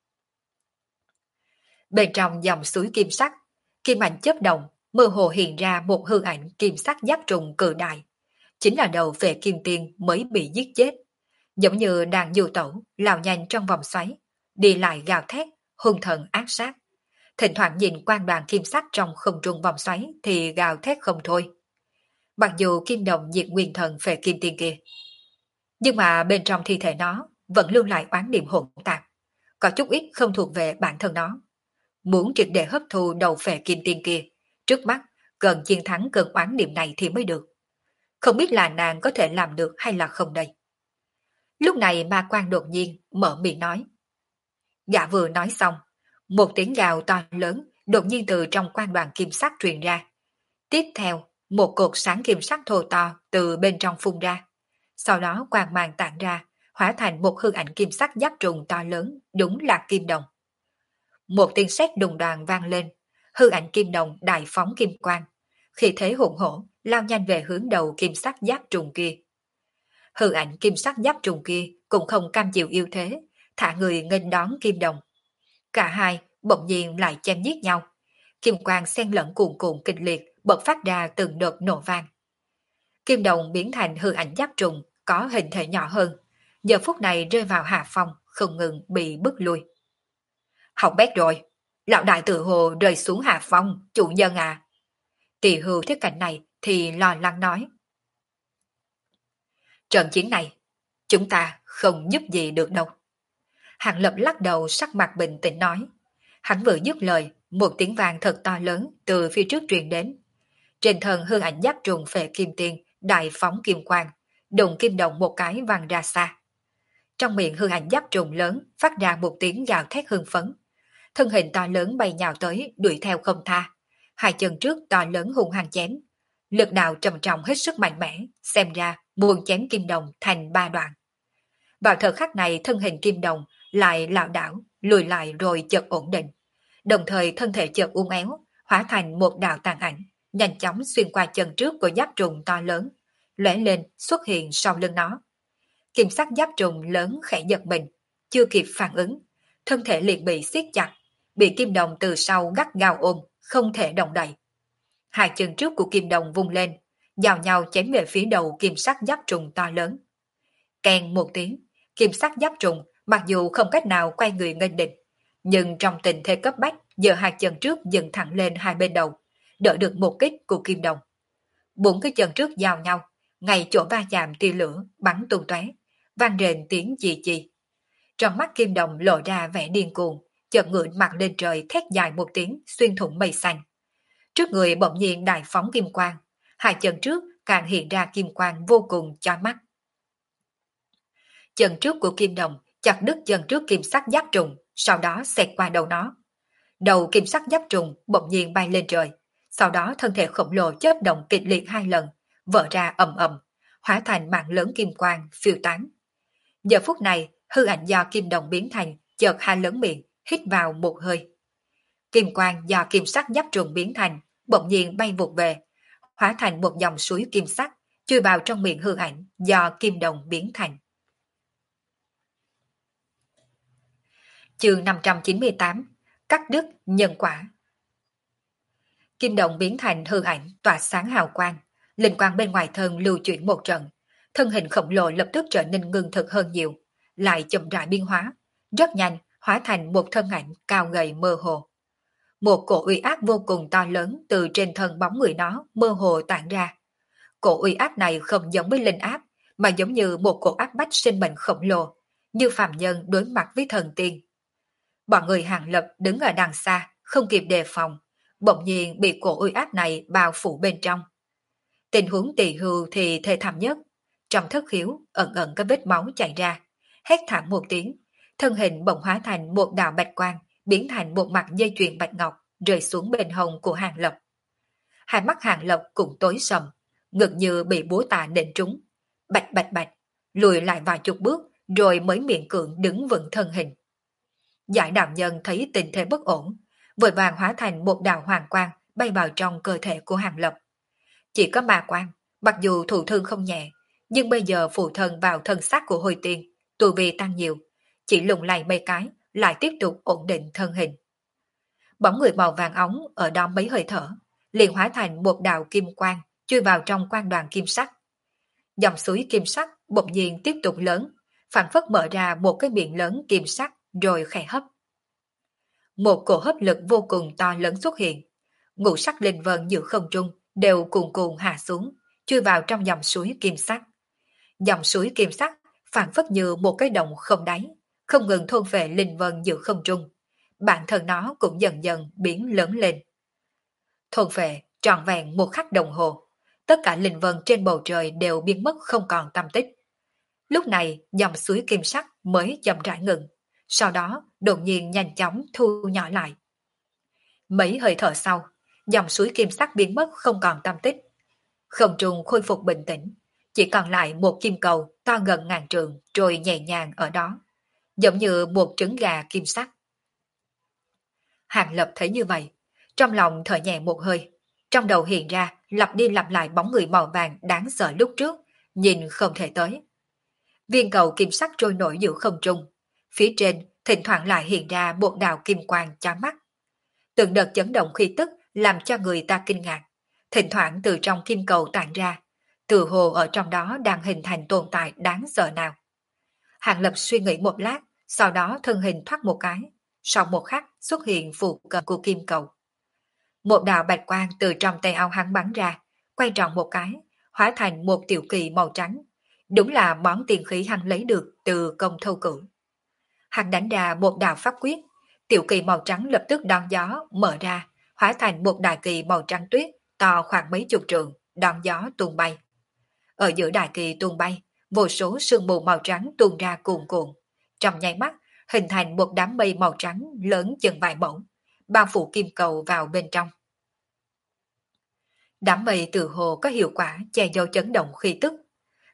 Bên trong dòng suối kim sắc, kim ảnh chớp động, mơ hồ hiện ra một hư ảnh kim sắc giáp trùng cự đại. Chính là đầu về kim tiên mới bị giết chết. Giống như đang du tẩu, lao nhanh trong vòng xoáy, đi lại gào thét, hung thần ác sát. Thỉnh thoảng nhìn quang đoàn kim sắc trong không trung vòng xoáy thì gào thét không thôi. Mặc dù kim đồng diệt nguyên thần về kim tiên kia, nhưng mà bên trong thi thể nó vẫn lưu lại oán niệm hỗn tạp, có chút ít không thuộc về bản thân nó. Muốn triệt để hấp thu đầu phệ kim tiên kia, trước mắt cần chiến thắng cơn oán niệm này thì mới được. Không biết là nàng có thể làm được hay là không đây. Lúc này Ma Quang đột nhiên mở miệng nói. Gã vừa nói xong, một tiếng gào to lớn đột nhiên từ trong quang đoàn kim sắc truyền ra. Tiếp theo, một cột sáng kim sắc thô to từ bên trong phun ra. Sau đó quang mang tản ra, hóa thành một hư ảnh kim sắc giáp trùng to lớn, đúng là kim đồng. Một tiếng sét đùng đoàn vang lên, hư ảnh kim đồng đại phóng kim quang, khi thế hùng hổ lao nhanh về hướng đầu kim sắc giáp trùng kia. Hư ảnh kim sắc giáp trùng kia cũng không cam chịu yêu thế, thả người nghênh đón kim đồng. Cả hai bỗng nhiên lại chém giết nhau, kim quang xen lẫn cuồn cuộn kịch liệt bật phát ra từng đợt nổ vang. Kim đồng biến thành hư ảnh giáp trùng có hình thể nhỏ hơn, giờ phút này rơi vào hạ phong, không ngừng bị bức lui. Học bét rồi, lão đại tự hồ rơi xuống hạ phong, chủ nhân à. Tỳ Hưu thấy cảnh này thì lo lắng nói. Trận chiến này, chúng ta không giúp gì được đâu. Hàng Lập lắc đầu sắc mặt bình tĩnh nói. Hắn vừa dứt lời, một tiếng vang thật to lớn từ phía trước truyền đến. Trên thân hư ảnh giáp trùng phệ kim tiên, đại phóng kim quang, đụng kim đồng một cái văng ra xa. Trong miệng hư ảnh giáp trùng lớn phát ra một tiếng gào thét hưng phấn. Thân hình to lớn bay nhào tới, đuổi theo không tha. Hai chân trước to lớn hung hăng chém. Lực đạo trầm trọng hết sức mạnh mẽ, xem ra muốn chém Kim Đồng thành ba đoạn. Vào thời khắc này thân hình Kim Đồng lại lảo đảo, lùi lại rồi chợt ổn định. Đồng thời thân thể chợt uốn éo, hóa thành một đạo tàn ảnh, nhanh chóng xuyên qua chân trước của giáp trùng to lớn, lóe lên xuất hiện sau lưng nó. Kim sắc giáp trùng lớn khẽ giật mình, chưa kịp phản ứng, thân thể liền bị siết chặt, bị Kim Đồng từ sau gắt gao ôm, không thể động đậy. Hai chân trước của Kim Đồng vung lên, giao nhau chém về phía đầu kim sắc giáp trùng to lớn. Kèn một tiếng, kim sắc giáp trùng mặc dù không cách nào quay người nghênh địch, nhưng trong tình thế cấp bách, giơ hai chân trước dựng thẳng lên hai bên đầu, đỡ được một kích của Kim Đồng. Bốn cái chân trước giao nhau, ngay chỗ va chạm tia lửa bắn tung tóe, vang rền tiếng chì chì. Trong mắt Kim Đồng lộ ra vẻ điên cuồng, chợt ngửa mặt lên trời thét dài một tiếng xuyên thủng mây xanh. Trước người bỗng nhiên đại phóng kim quang, hai chân trước càng hiện ra kim quang vô cùng chói mắt. Chân trước của Kim Đồng chặt đứt chân trước kim sắc giáp trùng, sau đó xẹt qua đầu nó. Đầu kim sắc giáp trùng bỗng nhiên bay lên trời, sau đó thân thể khổng lồ chớp động kịch liệt hai lần, vỡ ra ầm ầm, hóa thành mạng lớn kim quang phiêu tán. Giờ phút này, hư ảnh do Kim Đồng biến thành chợt hai lớn miệng, hít vào một hơi. Kim quang do kim sắc giáp trùng biến thành bỗng nhiên bay vụt về, hóa thành một dòng suối kim sắc chui vào trong miệng hư ảnh do Kim Đồng biến thành. Chương 598, cắt đứt nhân quả. Kim Đồng biến thành hư ảnh tỏa sáng hào quang, linh quang bên ngoài thân lưu chuyển một trận, thân hình khổng lồ lập tức trở nên ngưng thực hơn nhiều, lại chậm rãi biến hóa, rất nhanh hóa thành một thân ảnh cao gầy mơ hồ. Một cổ uy áp vô cùng to lớn từ trên thân bóng người nó mơ hồ tản ra. Cổ uy áp này không giống với linh áp, mà giống như một cổ áp bách sinh mệnh khổng lồ, như phàm nhân đối mặt với thần tiên. Bọn người Hàng Lập đứng ở đằng xa, không kịp đề phòng, bỗng nhiên bị cổ uy áp này bao phủ bên trong. Tình huống tỳ hưu thì thê thảm nhất, trong thất khiếu ẩn ẩn có vết máu chảy ra, hét thảm một tiếng, thân hình bỗng hóa thành một đạo bạch quang, biến thành một mặt dây chuyền bạch ngọc rơi xuống bên hông của Hàng Lập. Hai mắt Hàng Lập cũng tối sầm, ngực như bị búa tạ nện trúng, bạch bạch bạch, lùi lại vài chục bước rồi mới miễn cưỡng đứng vững thân hình. Giải đạo nhân thấy tình thế bất ổn, vội vàng hóa thành một đạo hoàng quang bay vào trong cơ thể của Hàng Lập. Chỉ có ma quang, mặc dù thụ thương không nhẹ, nhưng bây giờ phụ thân vào thân xác của Hồi Tiên, tu vi tăng nhiều, chỉ lùng lay mấy cái, lại tiếp tục ổn định thân hình. Bóng người màu vàng óng ở đó mấy hơi thở, liền hóa thành một đạo kim quang chui vào trong quang đoàn kim sắc. Dòng suối kim sắc bỗng nhiên tiếp tục lớn, phản phất mở ra một cái miệng lớn kim sắc rồi khẽ hấp. Một cổ hấp lực vô cùng to lớn xuất hiện, ngũ sắc linh vân giữa không trung đều cuồn cuộn hạ xuống, chui vào trong dòng suối kim sắc. Dòng suối kim sắc phản phất như một cái động không đáy, không ngừng thôn phệ linh vân giữa không trung. Bản thân nó cũng dần dần biến lớn lên. Thôn phệ trọn vẹn một khắc đồng hồ, tất cả linh vân trên bầu trời đều biến mất không còn tăm tích. Lúc này dòng suối kim sắc mới chậm rãi ngừng, sau đó đột nhiên nhanh chóng thu nhỏ lại. Mấy hơi thở sau, dòng suối kim sắc biến mất không còn tăm tích. Không trung khôi phục bình tĩnh, chỉ còn lại một kim cầu to gần ngàn trượng trôi nhẹ nhàng ở đó, giống như một trứng gà kim sắc. Hàng Lập thấy như vậy, trong lòng thở nhẹ một hơi, trong đầu hiện ra lặp đi lặp lại bóng người màu vàng đáng sợ lúc trước, nhìn không thể tới. Viên cầu kim sắc trôi nổi giữa không trung, phía trên thỉnh thoảng lại hiện ra một đạo kim quang chói mắt. Từng đợt chấn động khí tức làm cho người ta kinh ngạc, thỉnh thoảng từ trong kim cầu tản ra, từ hồ ở trong đó đang hình thành tồn tại đáng sợ nào. Hàng Lập suy nghĩ một lát, sau đó thân hình thoát một cái, sau một khắc xuất hiện phụ cận của kim cầu. Một đạo bạch quang từ trong tay áo hắn bắn ra, quay tròn một cái, hóa thành một tiểu kỳ màu trắng. Đúng là món tiền khí hắn lấy được từ công thâu cử. Hắn đánh ra một đạo pháp quyết, tiểu kỳ màu trắng lập tức đón gió mở ra, hóa thành một đại kỳ màu trắng tuyết to khoảng mấy chục trượng, đón gió tuôn bay. Ở giữa đại kỳ tuôn bay, vô số sương mù màu trắng tuôn ra cuồn cuộn, trong nháy mắt hình thành một đám mây màu trắng lớn chừng vài mẫu, bao phủ kim cầu vào bên trong. Đám mây từ hồ có hiệu quả che giấu chấn động khí tức.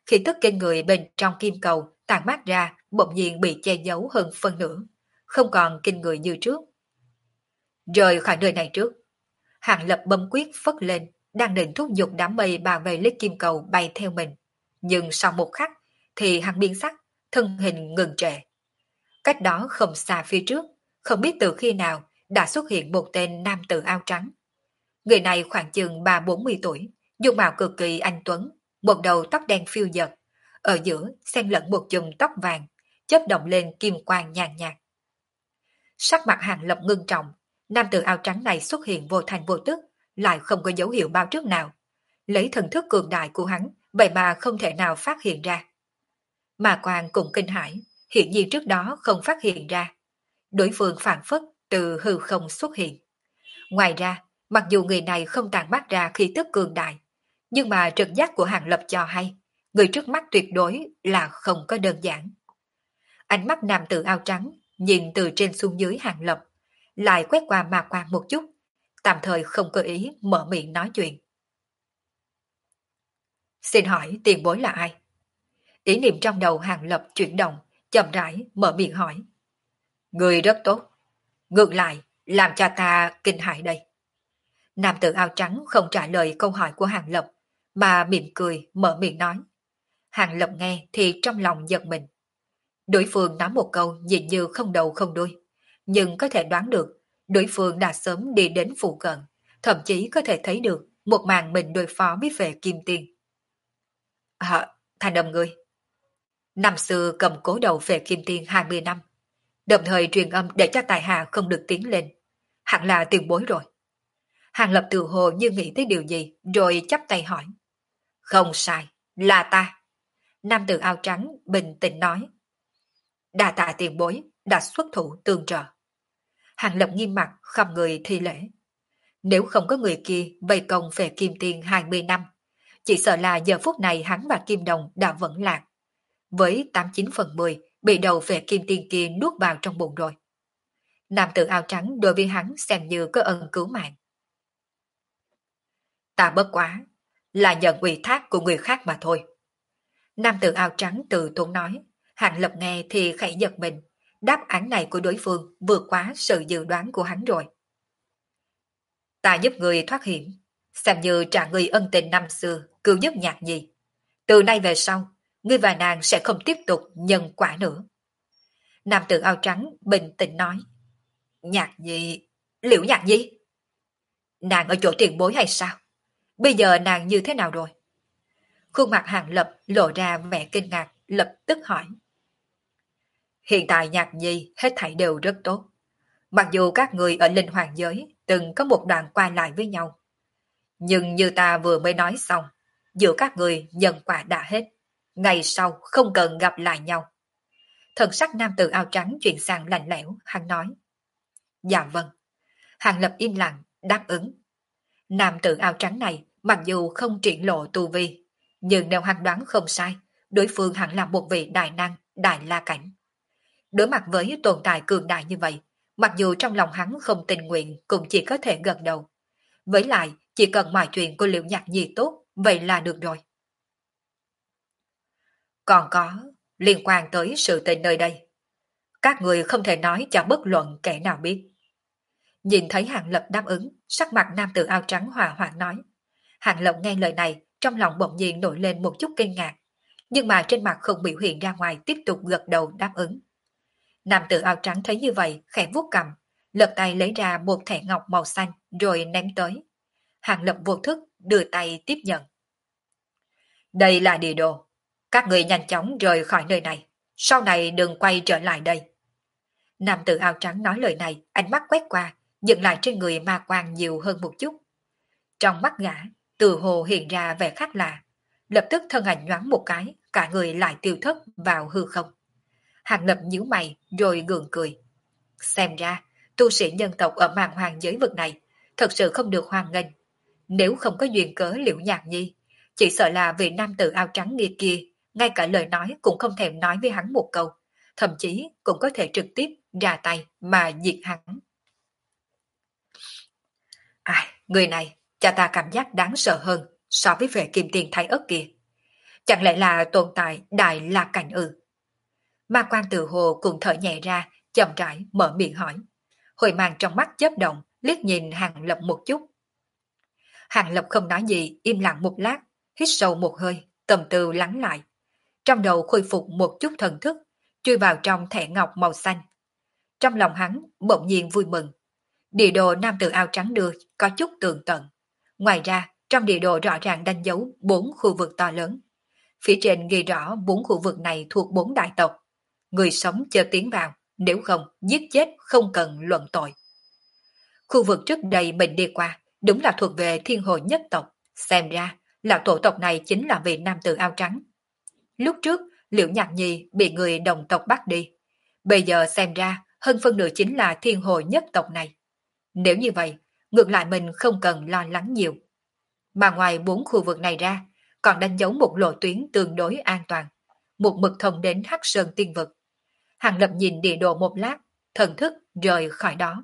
Khi tức kinh người bên trong kim cầu tàn mát ra bỗng nhiên bị che giấu hơn phân nửa, không còn kinh người như trước. Rời khỏi nơi này trước, Hàng Lập bấm quyết phất lên, đang định thúc giục đám mây bao vây lấy kim cầu bay theo mình. Nhưng sau một khắc thì hắn biến sắc, thân hình ngừng trệ. Cách đó không xa phía trước, không biết từ khi nào đã xuất hiện một tên nam tử áo trắng. Người này khoảng chừng 30-40 tuổi, dung mạo cực kỳ anh tuấn, một đầu tóc đen phiêu dật, ở giữa xen lẫn một chùm tóc vàng, chớp động lên kim quang nhàn nhạt. Sắc mặt Hàng Lập ngưng trọng, nam tử áo trắng này xuất hiện vô thành vô tức, lại không có dấu hiệu báo trước nào. Lấy thần thức cường đại của hắn, vậy mà không thể nào phát hiện ra. Mà Quang cũng kinh hãi, hiện nhiên trước đó không phát hiện ra. Đối phương phản phất từ hư không xuất hiện. Ngoài ra, mặc dù người này không tàn mát ra khí tức cường đại, nhưng mà trực giác của Hàng Lập cho hay, người trước mắt tuyệt đối là không có đơn giản. Ánh mắt nam tử áo trắng nhìn từ trên xuống dưới Hàng Lập, lại quét qua Ma Quang một chút, tạm thời không có ý mở miệng nói chuyện. Xin hỏi tiền bối là ai? Ý niệm trong đầu Hàng Lập chuyển động, chậm rãi mở miệng hỏi. Người rất tốt, ngược lại làm cho ta kinh hãi đây. Nam tử áo trắng không trả lời câu hỏi của Hàng Lập, mà mỉm cười mở miệng nói. Hàng Lập nghe thì trong lòng giật mình. Đối phương nói một câu nhìn như không đầu không đuôi, nhưng có thể đoán được đối phương đã sớm đi đến phụ cận, thậm chí có thể thấy được một màn mình đối phó với vệ kim tiền. Thành âm ngươi. Năm xưa cầm cố đầu về kim tiên 20 năm, đồng thời truyền âm để cho tài hạ không được tiến lên. Hẳn là tiền bối rồi. Hàng Lập tự hồ như nghĩ tới điều gì, rồi chắp tay hỏi. Không sai, là ta. Nam tử áo trắng bình tĩnh nói. Đa tạ tiền bối, đã xuất thủ tương trợ. Hàng Lập nghiêm mặt khom người thi lễ. Nếu không có người kia vây công về kim tiên 20 năm, chỉ sợ là giờ phút này hắn và Kim Đồng đã vẫn lạc. Với 89/10 bị đầu về kim tiên kia nuốt vào trong bụng rồi. Nam tử áo trắng đối với hắn xem như có ân cứu mạng. Ta bất quá, là nhận ủy thác của người khác mà thôi. Nam tử áo trắng từ tốn nói, Hàng Lập nghe thì khẽ giật mình, đáp án này của đối phương vượt quá sự dự đoán của hắn rồi. Ta giúp người thoát hiểm, xem như trả người ân tình năm xưa, cứu giúp Nhạc Nhi. Từ nay về sau, ngươi và nàng sẽ không tiếp tục nhân quả nữa. Nam tử áo trắng bình tĩnh nói. Nhạc Nhi, Liễu Nhạc Nhi? Nàng ở chỗ tiền bối hay sao? Bây giờ nàng như thế nào rồi? Khuôn mặt Hàng Lập lộ ra vẻ kinh ngạc, lập tức hỏi. Hiện tại Nhạc Nhi hết thảy đều rất tốt. Mặc dù các người ở linh hoàng giới từng có một đoạn qua lại với nhau. Nhưng như ta vừa mới nói xong, giữa các người nhân quả đã hết. Ngày sau không cần gặp lại nhau. Thần sắc nam tử áo trắng chuyển sang lạnh lẽo, hắn nói. Dạ vâng. Hàng Lập im lặng, đáp ứng. Nam tử áo trắng này mặc dù không triển lộ tu vi, nhưng nếu hắn đoán không sai, đối phương hẳn là một vị đại năng, đại la cảnh. Đối mặt với tồn tại cường đại như vậy, mặc dù trong lòng hắn không tình nguyện cũng chỉ có thể gật đầu. Với lại, chỉ cần mọi chuyện của Liễu Nhạc Nhi tốt, vậy là được rồi. Còn có, liên quan tới sự tình nơi đây. Các người không thể nói cho bất luận kẻ nào biết. Nhìn thấy Hàng Lập đáp ứng, sắc mặt nam tử áo trắng hòa hoãn nói. Hàng Lập nghe lời này, trong lòng bỗng nhiên nổi lên một chút kinh ngạc, nhưng mà trên mặt không biểu hiện ra ngoài, tiếp tục gật đầu đáp ứng. Nam tử áo trắng thấy như vậy, khẽ vuốt cầm, lật tay lấy ra một thẻ ngọc màu xanh rồi ném tới. Hàng Lập vô thức đưa tay tiếp nhận. Đây là địa đồ. Các người nhanh chóng rời khỏi nơi này, sau này đừng quay trở lại đây. Nam tử áo trắng nói lời này, ánh mắt quét qua, dừng lại trên người Ma Quang nhiều hơn một chút. Trong mắt gã, từ hồ hiện ra vẻ khác lạ, lập tức thân ảnh nhoáng một cái, cả người lại tiêu thất vào hư không. Hàng Lập nhíu mày rồi gượng cười. Xem ra, tu sĩ nhân tộc ở màn hoàng giới vực này thật sự không được hoan nghênh. Nếu không có duyên cớ Liễu Nhạc Nhi, chỉ sợ là vị nam tử áo trắng nghiệt kia, ngay cả lời nói cũng không thèm nói với hắn một câu, thậm chí cũng có thể trực tiếp ra tay mà diệt hắn. Người này cho ta cảm giác đáng sợ hơn so với vệ kim tiền thái ớt kia. Chẳng lẽ là tồn tại đại la cảnh ư? Ma quan tự hồ cùng thở nhẹ ra, chậm rãi mở miệng hỏi. Hồi mang trong mắt chớp động, liếc nhìn Hàng Lập một chút. Hàng Lập không nói gì, im lặng một lát, hít sâu một hơi, tâm tư lắng lại. Trong đầu khôi phục một chút thần thức, chui vào trong thẻ ngọc màu xanh. Trong lòng hắn bỗng nhiên vui mừng. Địa đồ nam tử áo trắng đưa có chút tường tận. Ngoài ra, trong địa đồ rõ ràng đánh dấu 4 khu vực to lớn. Phía trên ghi rõ 4 khu vực này thuộc 4 đại tộc. Người sống chớ tiến vào, nếu không giết chết không cần luận tội. Khu vực trước đây mình đi qua đúng là thuộc về thiên hồi nhất tộc. Xem ra là tổ tộc này chính là vị nam tử áo trắng. Lúc trước Liễu Nhạc Nhi bị người đồng tộc bắt đi. Bây giờ xem ra hơn phân nửa chính là thiên hồi nhất tộc này. Nếu như vậy, ngược lại mình không cần lo lắng nhiều. Mà ngoài 4 khu vực này ra, còn đánh dấu một lộ tuyến tương đối an toàn. Một mực thông đến Hắc Sơn Tiên Vực. Hàng Lập nhìn địa đồ một lát, thần thức rời khỏi đó.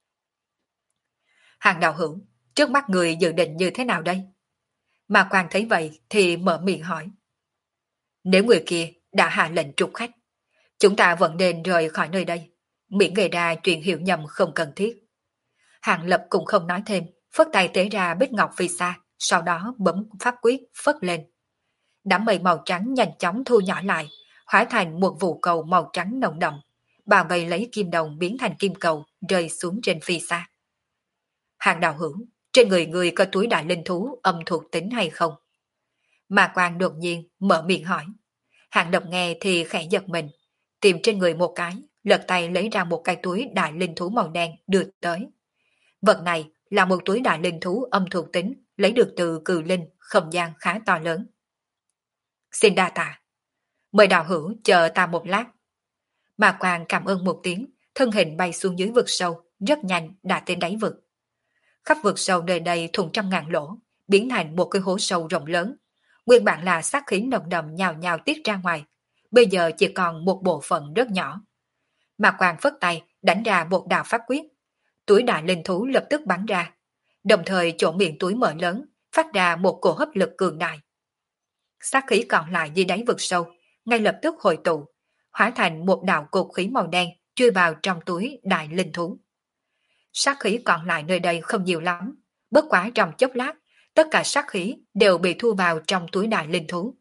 Hàng đạo hữu, trước mắt người dự định như thế nào đây? Mà quan thấy vậy thì mở miệng hỏi. Nếu người kia đã hạ lệnh trục khách, chúng ta vẫn nên rời khỏi nơi đây, miễn gây ra chuyện hiểu nhầm không cần thiết. Hàng Lập cũng không nói thêm, phất tay tế ra bích ngọc phi xa, sau đó bấm pháp quyết phất lên. Đám mây màu trắng nhanh chóng thu nhỏ lại, hóa thành một vụ cầu màu trắng nồng đậm, bao vây lấy kim đồng biến thành kim cầu rơi xuống trên phi xa. Hàng đạo hữu, trên người có túi đại linh thú âm thuộc tính hay không? Mà quan đột nhiên mở miệng hỏi. Hàng Lập nghe thì khẽ giật mình, tìm trên người một cái, lật tay lấy ra một cái túi đại linh thú màu đen đưa tới. Vật này là một túi đại linh thú âm thuộc tính lấy được từ cừ linh, không gian khá to lớn. Xin đa tạ. Mời đạo hữu chờ ta một lát. Mà quan cảm ơn một tiếng, thân hình bay xuống dưới vực sâu, rất nhanh đã tới đáy vực. Khắp vực sâu nơi đây thùng trăm ngàn lỗ, biến thành một cái hố sâu rộng lớn. Nguyên bản là sát khí nồng đậm nhào nhào tiết ra ngoài, bây giờ chỉ còn một bộ phận rất nhỏ. Mà quan phất tay đánh ra một đạo pháp quyết, túi đại linh thú lập tức bắn ra, đồng thời chỗ miệng túi mở lớn, phát ra một cổ hấp lực cường đại. Sát khí còn lại dưới đáy vực sâu, ngay lập tức hội tụ, hóa thành một đạo cột khí màu đen chui vào trong túi đại linh thú. Sát khí còn lại nơi đây không nhiều lắm, bất quá trong chốc lát, tất cả sát khí đều bị thu vào trong túi đại linh thú.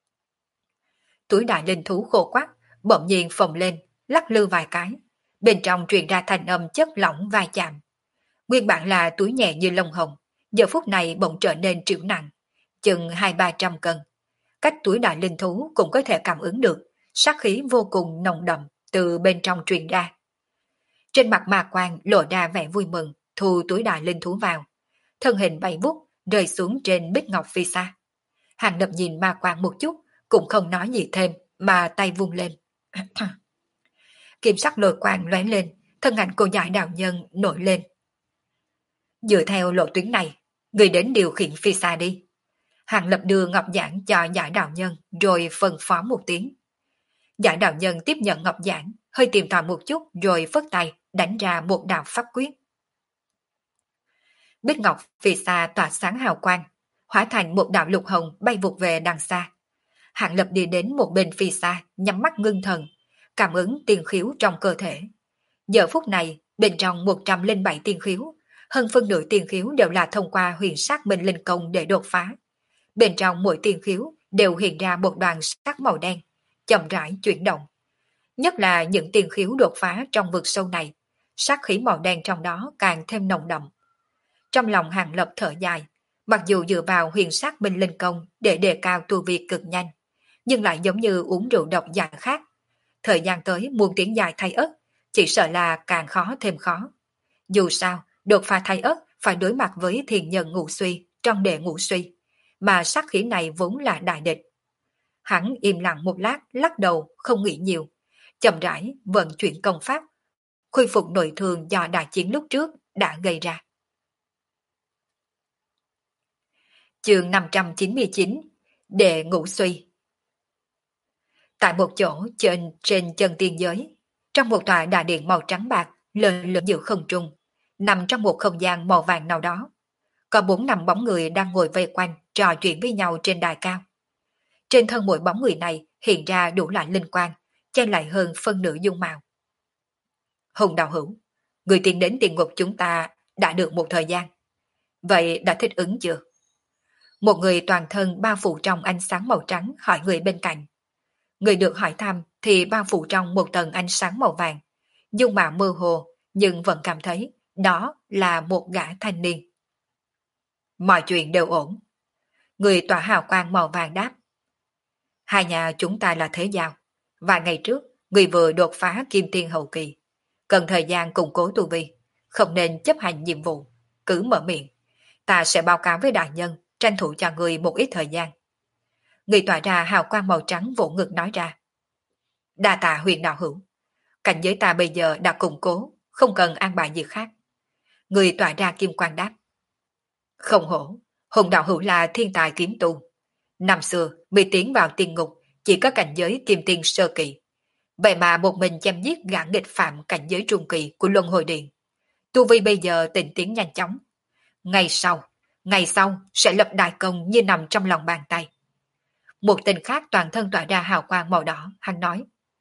Túi đại linh thú khô quắc, bỗng nhiên phồng lên, lắc lư vài cái, bên trong truyền ra thành âm chất lỏng va chạm. Nguyên bản là túi nhẹ như lông hồng, giờ phút này bỗng trở nên trĩu nặng, chừng 200-300 cân. Cách túi đại linh thú cũng có thể cảm ứng được, sát khí vô cùng nồng đậm từ bên trong truyền ra. Trên mặt Ma Quan lộ ra vẻ vui mừng, thu túi đại linh thú vào. Thân hình bay vút, rơi xuống trên bích ngọc phi xa. Hàng Lập nhìn Ma Quan một chút, cũng không nói gì thêm, mà tay vung lên. Kim sắc lôi quang lóe lên, thân ảnh cô giải đạo nhân nổi lên. Dựa theo lộ tuyến này, người đến điều khiển phi xa đi. Hàng Lập đưa ngọc giản cho giải đạo nhân, rồi phân phó một tiếng. Giải đạo nhân tiếp nhận ngọc giản, hơi tìm tòi một chút, rồi phất tay đánh ra một đạo pháp quyết. Bích ngọc phi xa tỏa sáng hào quang, hóa thành một đạo lục hồng bay vụt về đằng xa. Hàng Lập đi đến một bên phi xa, nhắm mắt ngưng thần, cảm ứng tiên khiếu trong cơ thể. Giờ phút này, bên trong 107 tiên khiếu, hơn phân nửa tiên khiếu đều là thông qua huyền sát minh linh công để đột phá. Bên trong mỗi tiên khiếu đều hiện ra một đoàn sắc màu đen, chậm rãi chuyển động. Nhất là những tiên khiếu đột phá trong vực sâu này, sát khí màu đen trong đó càng thêm nồng đậm. Trong lòng Hàng Lập thở dài, mặc dù dựa vào huyền sát minh linh công để đề cao tu vi cực nhanh, nhưng lại giống như uống rượu độc dạng khác. Thời gian tới muôn tiếng dài thay ớt, chỉ sợ là càng khó thêm khó. Dù sao, đột phá thay ớt phải đối mặt với thiền nhân ngũ suy, trong đệ ngũ suy, mà sát khí này vốn là đại địch. Hắn im lặng một lát, lắc đầu, không nghĩ nhiều, chậm rãi vận chuyển công pháp, khôi phục nội thương do đại chiến lúc trước đã gây ra. Chương 599, đệ ngũ suy. Tại một chỗ trên chân tiên giới, trong một tòa đại điện màu trắng bạc lơ lửng giữa không trung, nằm trong một không gian màu vàng nào đó, có 4-5 bóng người đang ngồi vây quanh trò chuyện với nhau trên đài cao. Trên thân mỗi bóng người này hiện ra đủ loại linh quang, che lại hơn phân nửa dung mạo. Hùng đạo hữu, người tiến đến địa ngục chúng ta đã được một thời gian. Vậy đã thích ứng chưa? Một người toàn thân bao phủ trong ánh sáng màu trắng hỏi người bên cạnh. Người được hỏi thăm thì bao phủ trong một tầng ánh sáng màu vàng. Dung mạo mơ hồ nhưng vẫn cảm thấy đó là một gã thanh niên. Mọi chuyện đều ổn. Người tỏa hào quang màu vàng đáp. Hai nhà chúng ta là thế giao. Vài ngày trước, người vừa đột phá kim tiên hậu kỳ. Cần thời gian củng cố tu vi, không nên chấp hành nhiệm vụ. Cứ mở miệng, ta sẽ báo cáo với đại nhân, tranh thủ cho người một ít thời gian. Người tỏa ra hào quang màu trắng vỗ ngực nói ra. Đa tạ Huyền đạo hữu. Cảnh giới ta bây giờ đã củng cố, không cần an bài gì khác. Người tỏa ra kim quang đáp. Không hổ, Hùng đạo hữu là thiên tài kiếm tu. Năm xưa, bị tiến vào tiên ngục, chỉ có cảnh giới kim tiên sơ kỳ. Vậy mà một mình chém giết gã nghịch phạm cảnh giới trung kỳ của Luân Hồi Điện. Tu vi bây giờ tiến tiến nhanh chóng. Ngày sau sẽ lập đại công như nằm trong lòng bàn tay. Một tên khác toàn thân tỏa ra hào quang màu đỏ, hắn nói.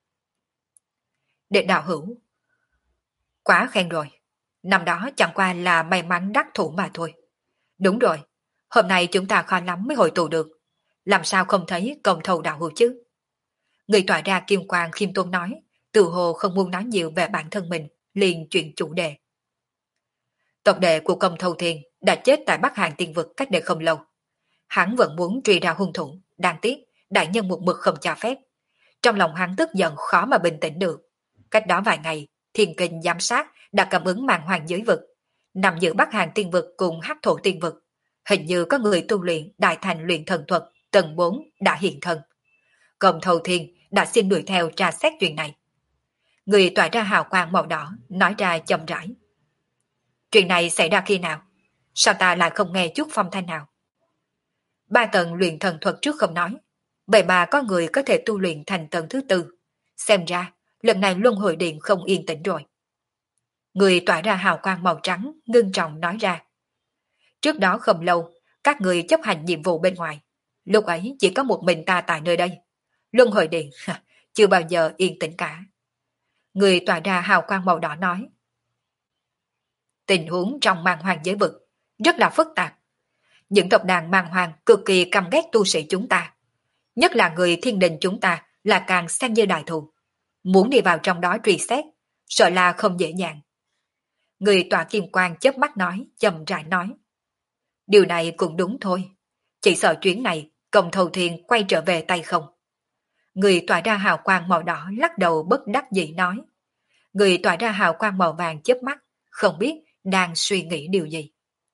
Đệ đạo hữu, quá khen rồi. Năm đó chẳng qua là may mắn đắc thủ mà thôi. Đúng rồi, hôm nay chúng ta khó lắm mới hội tụ được. Làm sao không thấy công thầu đạo hữu chứ? Người tỏa ra kim quang khiêm tốn nói, tự hồ không muốn nói nhiều về bản thân mình, liền chuyển chủ đề. Tộc đệ của công thầu thiên đã chết tại Bắc Hàn Tiên Vực cách đây không lâu. Hắn vẫn muốn truy ra hung thủ, đáng tiếc, đại nhân một mực không cho phép. Trong lòng hắn tức giận khó mà bình tĩnh được. Cách đó vài ngày, thiên kinh giám sát đã cảm ứng màn hoàng giới vực, nằm giữa Bắc Hàn Tiên Vực cùng Hắc Thổ Tiên Vực. Hình như có người tu luyện đại thành luyện thần thuật tầng 4 đã hiện thân. Công thầu thiên đã xin đuổi theo tra xét chuyện này. Người tỏa ra hào quang màu đỏ, nói ra chậm rãi. Chuyện này xảy ra khi nào? Sao ta lại không nghe chút phong thanh nào? 3 tầng luyện thần thuật trước không nói. Vậy mà có người có thể tu luyện thành tầng thứ 4. Xem ra, lần này Luân Hồi Điện không yên tĩnh rồi. Người tỏa ra hào quang màu trắng, ngưng trọng nói ra. Trước đó không lâu, các người chấp hành nhiệm vụ bên ngoài. Lúc ấy chỉ có một mình ta tại nơi đây. Luân Hồi Điện chưa bao giờ yên tĩnh cả. Người tỏa ra hào quang màu đỏ nói. Tình huống trong màn hoàng giới vực rất là phức tạp. Những tộc đàn màn hoàng cực kỳ căm ghét tu sĩ chúng ta. Nhất là người thiên đình chúng ta là càng xem như đại thù. Muốn đi vào trong đó truy xét, sợ là không dễ dàng. Người tỏa kim quang chớp mắt nói, chậm rãi nói. Điều này cũng đúng thôi. Chỉ sợ chuyến này công thầu thiên quay trở về tay không. Người tỏa ra hào quang màu đỏ lắc đầu bất đắc dĩ nói. Người tỏa ra hào quang màu vàng chớp mắt, không biết đang suy nghĩ điều gì.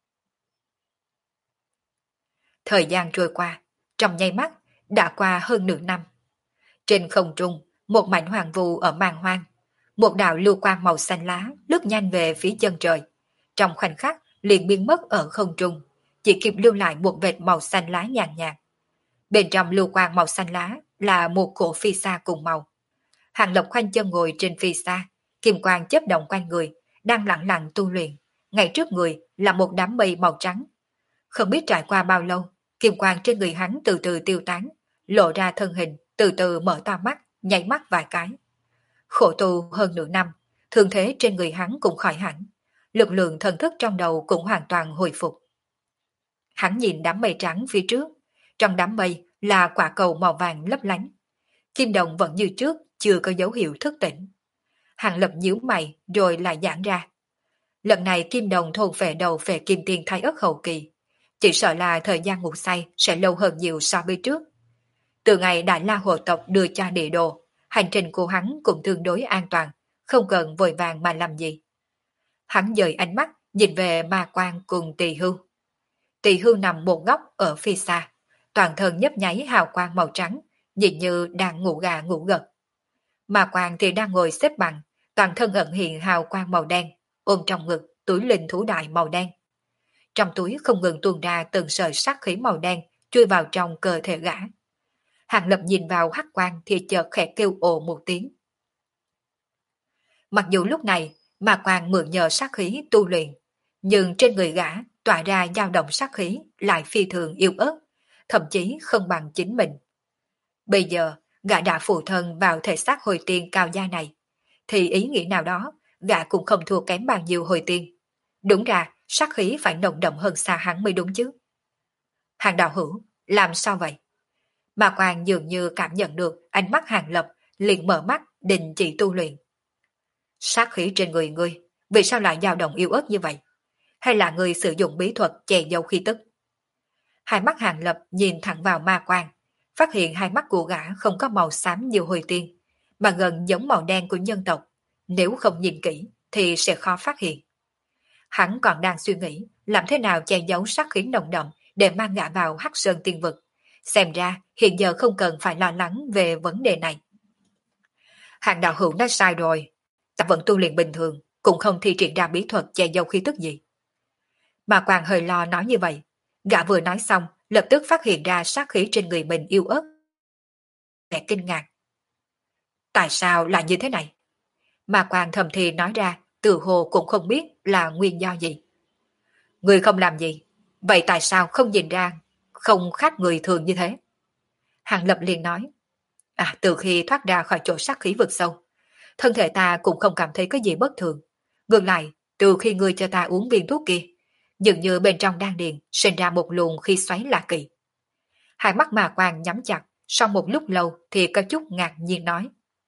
Thời gian trôi qua, trong nháy mắt đã qua hơn nửa năm. Trên không trung, một mảnh hoàng vu ở màn hoang, một đạo lưu quang màu xanh lá lướt nhanh về phía chân trời. Trong khoảnh khắc liền biến mất ở không trung, chỉ kịp lưu lại một vệt màu xanh lá nhàn nhạt. Bên trong lưu quang màu xanh lá là một cổ phi sa cùng màu. Hàng Lập khoanh chân ngồi trên phi sa, kim quang chớp động quanh người, đang lặng lặng tu luyện. Ngay trước người là một đám mây màu trắng. Không biết trải qua bao lâu, kim quang trên người hắn từ từ tiêu tán, lộ ra thân hình, từ từ mở to mắt, nháy mắt vài cái. Khổ tu hơn nửa năm, thương thế trên người hắn cũng khỏi hẳn, lực lượng thần thức trong đầu cũng hoàn toàn hồi phục. Hắn nhìn đám mây trắng phía trước, trong đám mây là quả cầu màu vàng lấp lánh. Kim đồng vẫn như trước, chưa có dấu hiệu thức tỉnh. Hàng Lập nhíu mày rồi lại giãn ra. Lần này kim đồng thôn về đầu về kim tiên thái ất hậu kỳ, chỉ sợ là thời gian ngủ say sẽ lâu hơn nhiều so với trước. Từ ngày Đại La Hồ tộc đưa cha địa đồ, hành trình của hắn cũng tương đối an toàn, không cần vội vàng mà làm gì. Hắn dời ánh mắt nhìn về Ma Quan cùng Tỳ Hưu. Tỳ Hưu nằm một góc ở phía xa, toàn thân nhấp nháy hào quang màu trắng, nhìn như đang ngủ gà ngủ gật. Ma Quan thì đang ngồi xếp bằng, toàn thân ẩn hiện hào quang màu đen, ôm trong ngực túi linh thú đại màu đen. Trong túi không ngừng tuôn ra từng sợi sát khí màu đen chui vào trong cơ thể gã. Hàng Lập nhìn vào hắc quang thì chợt khẽ kêu ồ một tiếng. Mặc dù lúc này Ma Quan mượn nhờ sát khí tu luyện, nhưng trên người gã tỏa ra dao động sát khí lại phi thường yếu ớt, thậm chí không bằng chính mình. Bây giờ, gã đã phụ thân vào thể xác hồi tiên cao gia này, thì ý nghĩ nào đó, gã cũng không thua kém bao nhiêu hồi tiên. Đúng ra, sát khí phải nồng đậm hơn xa hắn mới đúng chứ. Hàng đạo hữu, làm sao vậy? Mà Quang dường như cảm nhận được ánh mắt Hàng Lập, liền mở mắt đình chỉ tu luyện. Sát khí trên người ngươi, vì sao lại dao động yếu ớt như vậy? Hay là ngươi sử dụng bí thuật che giấu khí tức? Hai mắt Hàng Lập nhìn thẳng vào Ma Quang, phát hiện hai mắt của gã không có màu xám như hồi tiên, mà gần giống màu đen của nhân tộc. Nếu không nhìn kỹ thì sẽ khó phát hiện. Hắn còn đang suy nghĩ làm thế nào che giấu sát khí nồng đậm để mang gã vào Hắc Sơn Tiên Vực. Xem ra hiện giờ không cần phải lo lắng về vấn đề này. Hàng đạo hữu nói sai rồi. Ta vẫn tu luyện bình thường, cũng không thi triển ra bí thuật che giấu khí tức gì. Mà Quang hơi lo nói như vậy. Gã vừa nói xong, lập tức phát hiện ra sát khí trên người mình yếu ớt. Vẻ kinh ngạc. Tại sao lại như thế này? Mà Quang thầm thì nói ra, từ hồ cũng không biết là nguyên do gì. Người không làm gì, vậy tại sao không nhìn ra, không khác người thường như thế? Hàng Lập liền nói, từ khi thoát ra khỏi chỗ sát khí vực sâu, thân thể ta cũng không cảm thấy có gì bất thường. Ngược lại, từ khi ngươi cho ta uống viên thuốc kia, dường như bên trong đan điền sinh ra một luồng khí xoáy lạ kỳ. Hai mắt Mà Quang nhắm chặt, sau một lúc lâu thì có chút ngạc nhiên nói.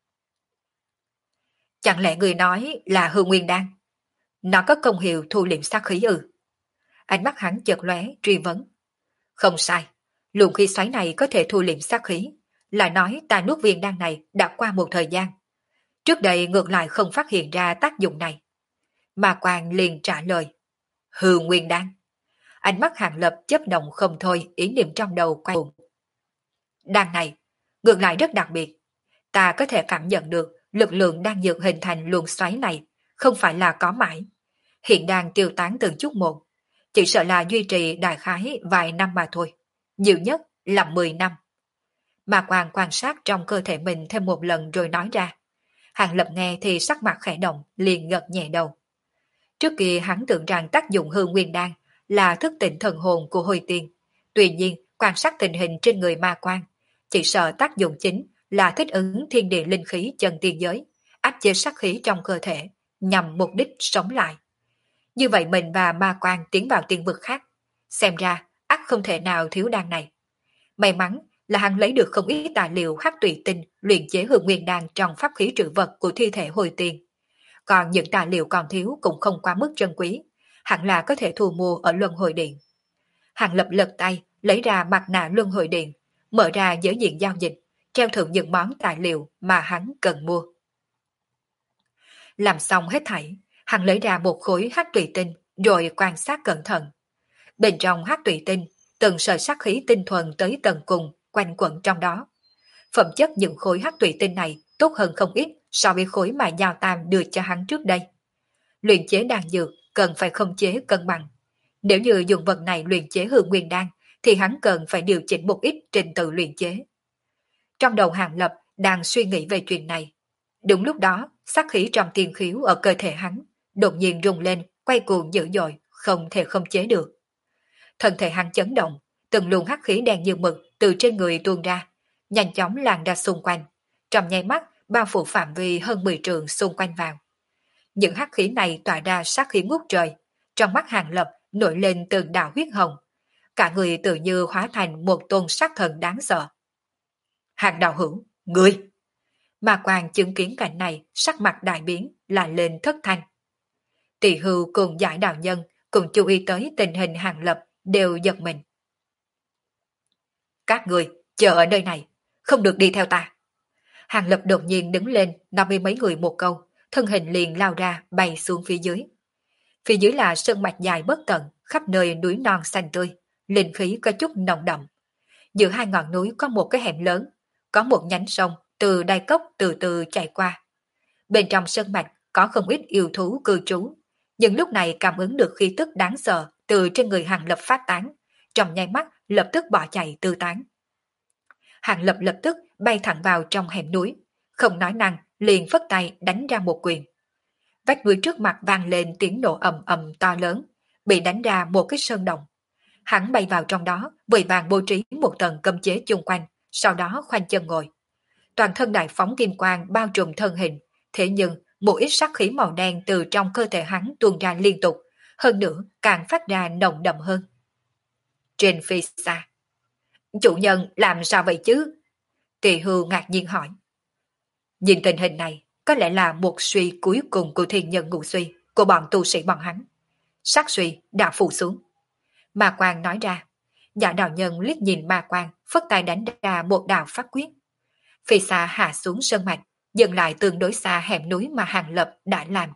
Chẳng lẽ người nói là hư nguyên đan? Nó có công hiệu thu liệm sát khí ư? Ánh mắt hắn chợt lóe truy vấn. Không sai, luồng khí xoáy này có thể thu liệm sát khí, lại nói ta nuốt viên đan này đã qua một thời gian. Trước đây ngược lại không phát hiện ra tác dụng này. Mà Quang liền trả lời. Hư nguyên đan. Ánh mắt Hàng Lập chớp động không thôi, ý niệm trong đầu quay cuồng. Đan này, ngược lại rất đặc biệt. Ta có thể cảm nhận được lực lượng đang dược hình thành luồng xoáy này, không phải là có mãi. Hiện đang tiêu tán từng chút một. Chỉ sợ là duy trì đại khái vài năm mà thôi. Nhiều nhất là 10 năm. Mà Quang quan sát trong cơ thể mình thêm một lần rồi nói ra. Hàng Lập nghe thì sắc mặt khẽ động, liền gật nhẹ đầu. Trước kia hắn tưởng rằng tác dụng hư nguyên đan là thức tỉnh thần hồn của hồi tiên. Tuy nhiên, quan sát tình hình trên người Ma Quang, chỉ sợ tác dụng chính là thích ứng thiên địa linh khí chân tiên giới, áp chế sát khí trong cơ thể, nhằm mục đích sống lại. Như vậy mình và Ma Quang tiến vào tiên vực khác. Xem ra, ắt không thể nào thiếu đan này. May mắn là hắn lấy được không ít tài liệu hắc tùy tinh luyện chế hư nguyên đan trong pháp khí trữ vật của thi thể hồi tiên. Còn những tài liệu còn thiếu cũng không quá mức trân quý, hẳn là có thể thu mua ở Luân Hồi Điện. Hàng Lập lật tay, lấy ra mặt nạ Luân Hồi Điện, mở ra giới diện giao dịch, treo thưởng những món tài liệu mà hắn cần mua. Làm xong hết thảy, hắn lấy ra một khối hắc tùy tinh, rồi quan sát cẩn thận. Bên trong hắc tùy tinh, từng sợi sắc khí tinh thuần tới tận cùng, quanh quẩn trong đó. Phẩm chất những khối hắc tùy tinh này tốt hơn không ít so với khối mà Giao Tam đưa cho hắn trước đây. Luyện chế đan dược cần phải khống chế cân bằng. Nếu như dùng vật này luyện chế hư nguyên đan, thì hắn cần phải điều chỉnh một ít trình tự luyện chế. Trong đầu Hàng Lập đang suy nghĩ về chuyện này. Đúng lúc đó, sắc khí trong tiên khiếu ở cơ thể hắn đột nhiên rung lên, quay cuồng dữ dội, không thể khống chế được. Thân thể hắn chấn động, từng luồng hắc khí đen như mực từ trên người tuôn ra, nhanh chóng lan ra xung quanh, trong nháy mắt bao phủ phạm vi hơn 10 trượng xung quanh vào. Những hắc khí này tỏa ra sát khí ngút trời, trong mắt Hàng Lập nổi lên từng đạo huyết hồng, cả người tự như hóa thành một tôn sát thần đáng sợ. Hàng đạo hữu, ngươi! Mà Quang chứng kiến cảnh này, sắc mặt đại biến, là lên thất thanh. Tỳ hưu cùng giải đạo nhân cùng chú ý tới tình hình Hàng Lập đều giật mình. Các người chờ ở nơi này, không được đi theo ta. Hàng Lập đột nhiên đứng lên, nói với mấy người một câu, thân hình liền lao ra, bay xuống phía dưới. Phía dưới là sơn mạch dài bất tận, khắp nơi núi non xanh tươi, linh khí có chút nồng đậm. Giữa hai ngọn núi có một cái hẻm lớn, có một nhánh sông từ đáy cốc từ từ chảy qua. Bên trong sơn mạch có không ít yêu thú cư trú, nhưng lúc này cảm ứng được khí tức đáng sợ từ trên người Hàng Lập phát tán, trong nháy mắt lập tức bỏ chạy tư tán. Hàng Lập lập tức bay thẳng vào trong hẻm núi, không nói năng, liền phất tay đánh ra một quyền. Vách núi trước mặt vang lên tiếng nổ ầm ầm to lớn, bị đánh ra một cái sơn động. Hắn bay vào trong đó, vội vàng bố trí một tầng cấm chế chung quanh, sau đó khoanh chân ngồi. Toàn thân đại phóng kim quang bao trùm thân hình, thế nhưng một ít sắc khí màu đen từ trong cơ thể hắn tuôn ra liên tục, hơn nữa càng phát ra nồng đậm hơn. Trên phi xa, chủ nhân làm sao vậy chứ? Tỳ hưu ngạc nhiên hỏi. Nhìn tình hình này, có lẽ là một suy cuối cùng của thiên nhân ngũ suy của bọn tu sĩ bọn hắn. Sát suy đã phủ xuống. Ma Quang nói ra. Giả đạo nhân liếc nhìn Ma Quang, phất tay đánh ra một đạo pháp quyết. Phi xa hạ xuống sơn mạch, dừng lại tương đối xa hẻm núi mà Hàng Lập đã làm.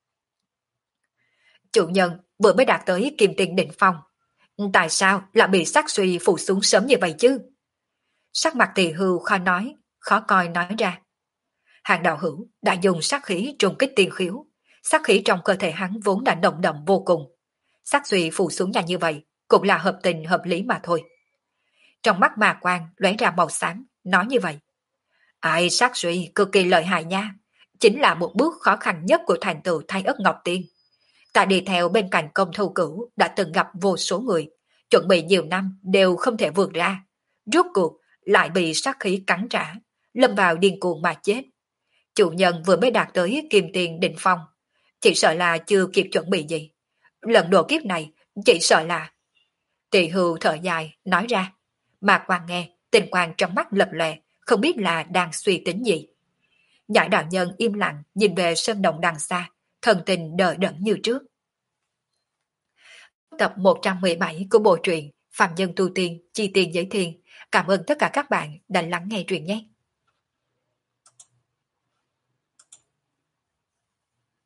Chủ nhân vừa mới đạt tới kim tiền đỉnh phong. Tại sao lại bị sát suy phủ xuống sớm như vậy chứ? Sắc mặt Tỳ hưu khó coi nói ra. Hàng đạo hữu đã dùng sát khí trùng kích tiên khiếu. Sát khí trong cơ thể hắn vốn đã nồng đậm vô cùng. Sát suy phủ xuống nhanh như vậy cũng là hợp tình hợp lý mà thôi. Trong mắt Ma Quang lóe ra màu xám, nói như vậy. Ai sát suy cực kỳ lợi hại nha. Chính là một bước khó khăn nhất của thành tựu Thái Ất Ngọc Tiên. Ta đi theo bên cạnh công thâu cửu đã từng gặp vô số người, chuẩn bị nhiều năm đều không thể vượt ra. Rốt cuộc lại bị sát khí cắn trả, lâm vào điên cuồng mà chết. Chủ nhân vừa mới đạt tới kim tiền đỉnh phong, chỉ sợ là chưa kịp chuẩn bị gì. Lần độ kiếp này, chỉ sợ là... Tỳ hưu thở dài, nói ra. Mà Quang nghe, tình quang trong mắt lập lòe, không biết là đang suy tính gì. Giải đạo nhân im lặng nhìn về sơn động đằng xa, thần tình đờ đẫn như trước. Tập 117 của bộ truyện Phạm Nhân Tu Tiên, Chi Tiền Giới Thiên. Cảm ơn tất cả các bạn đã lắng nghe truyện nhé.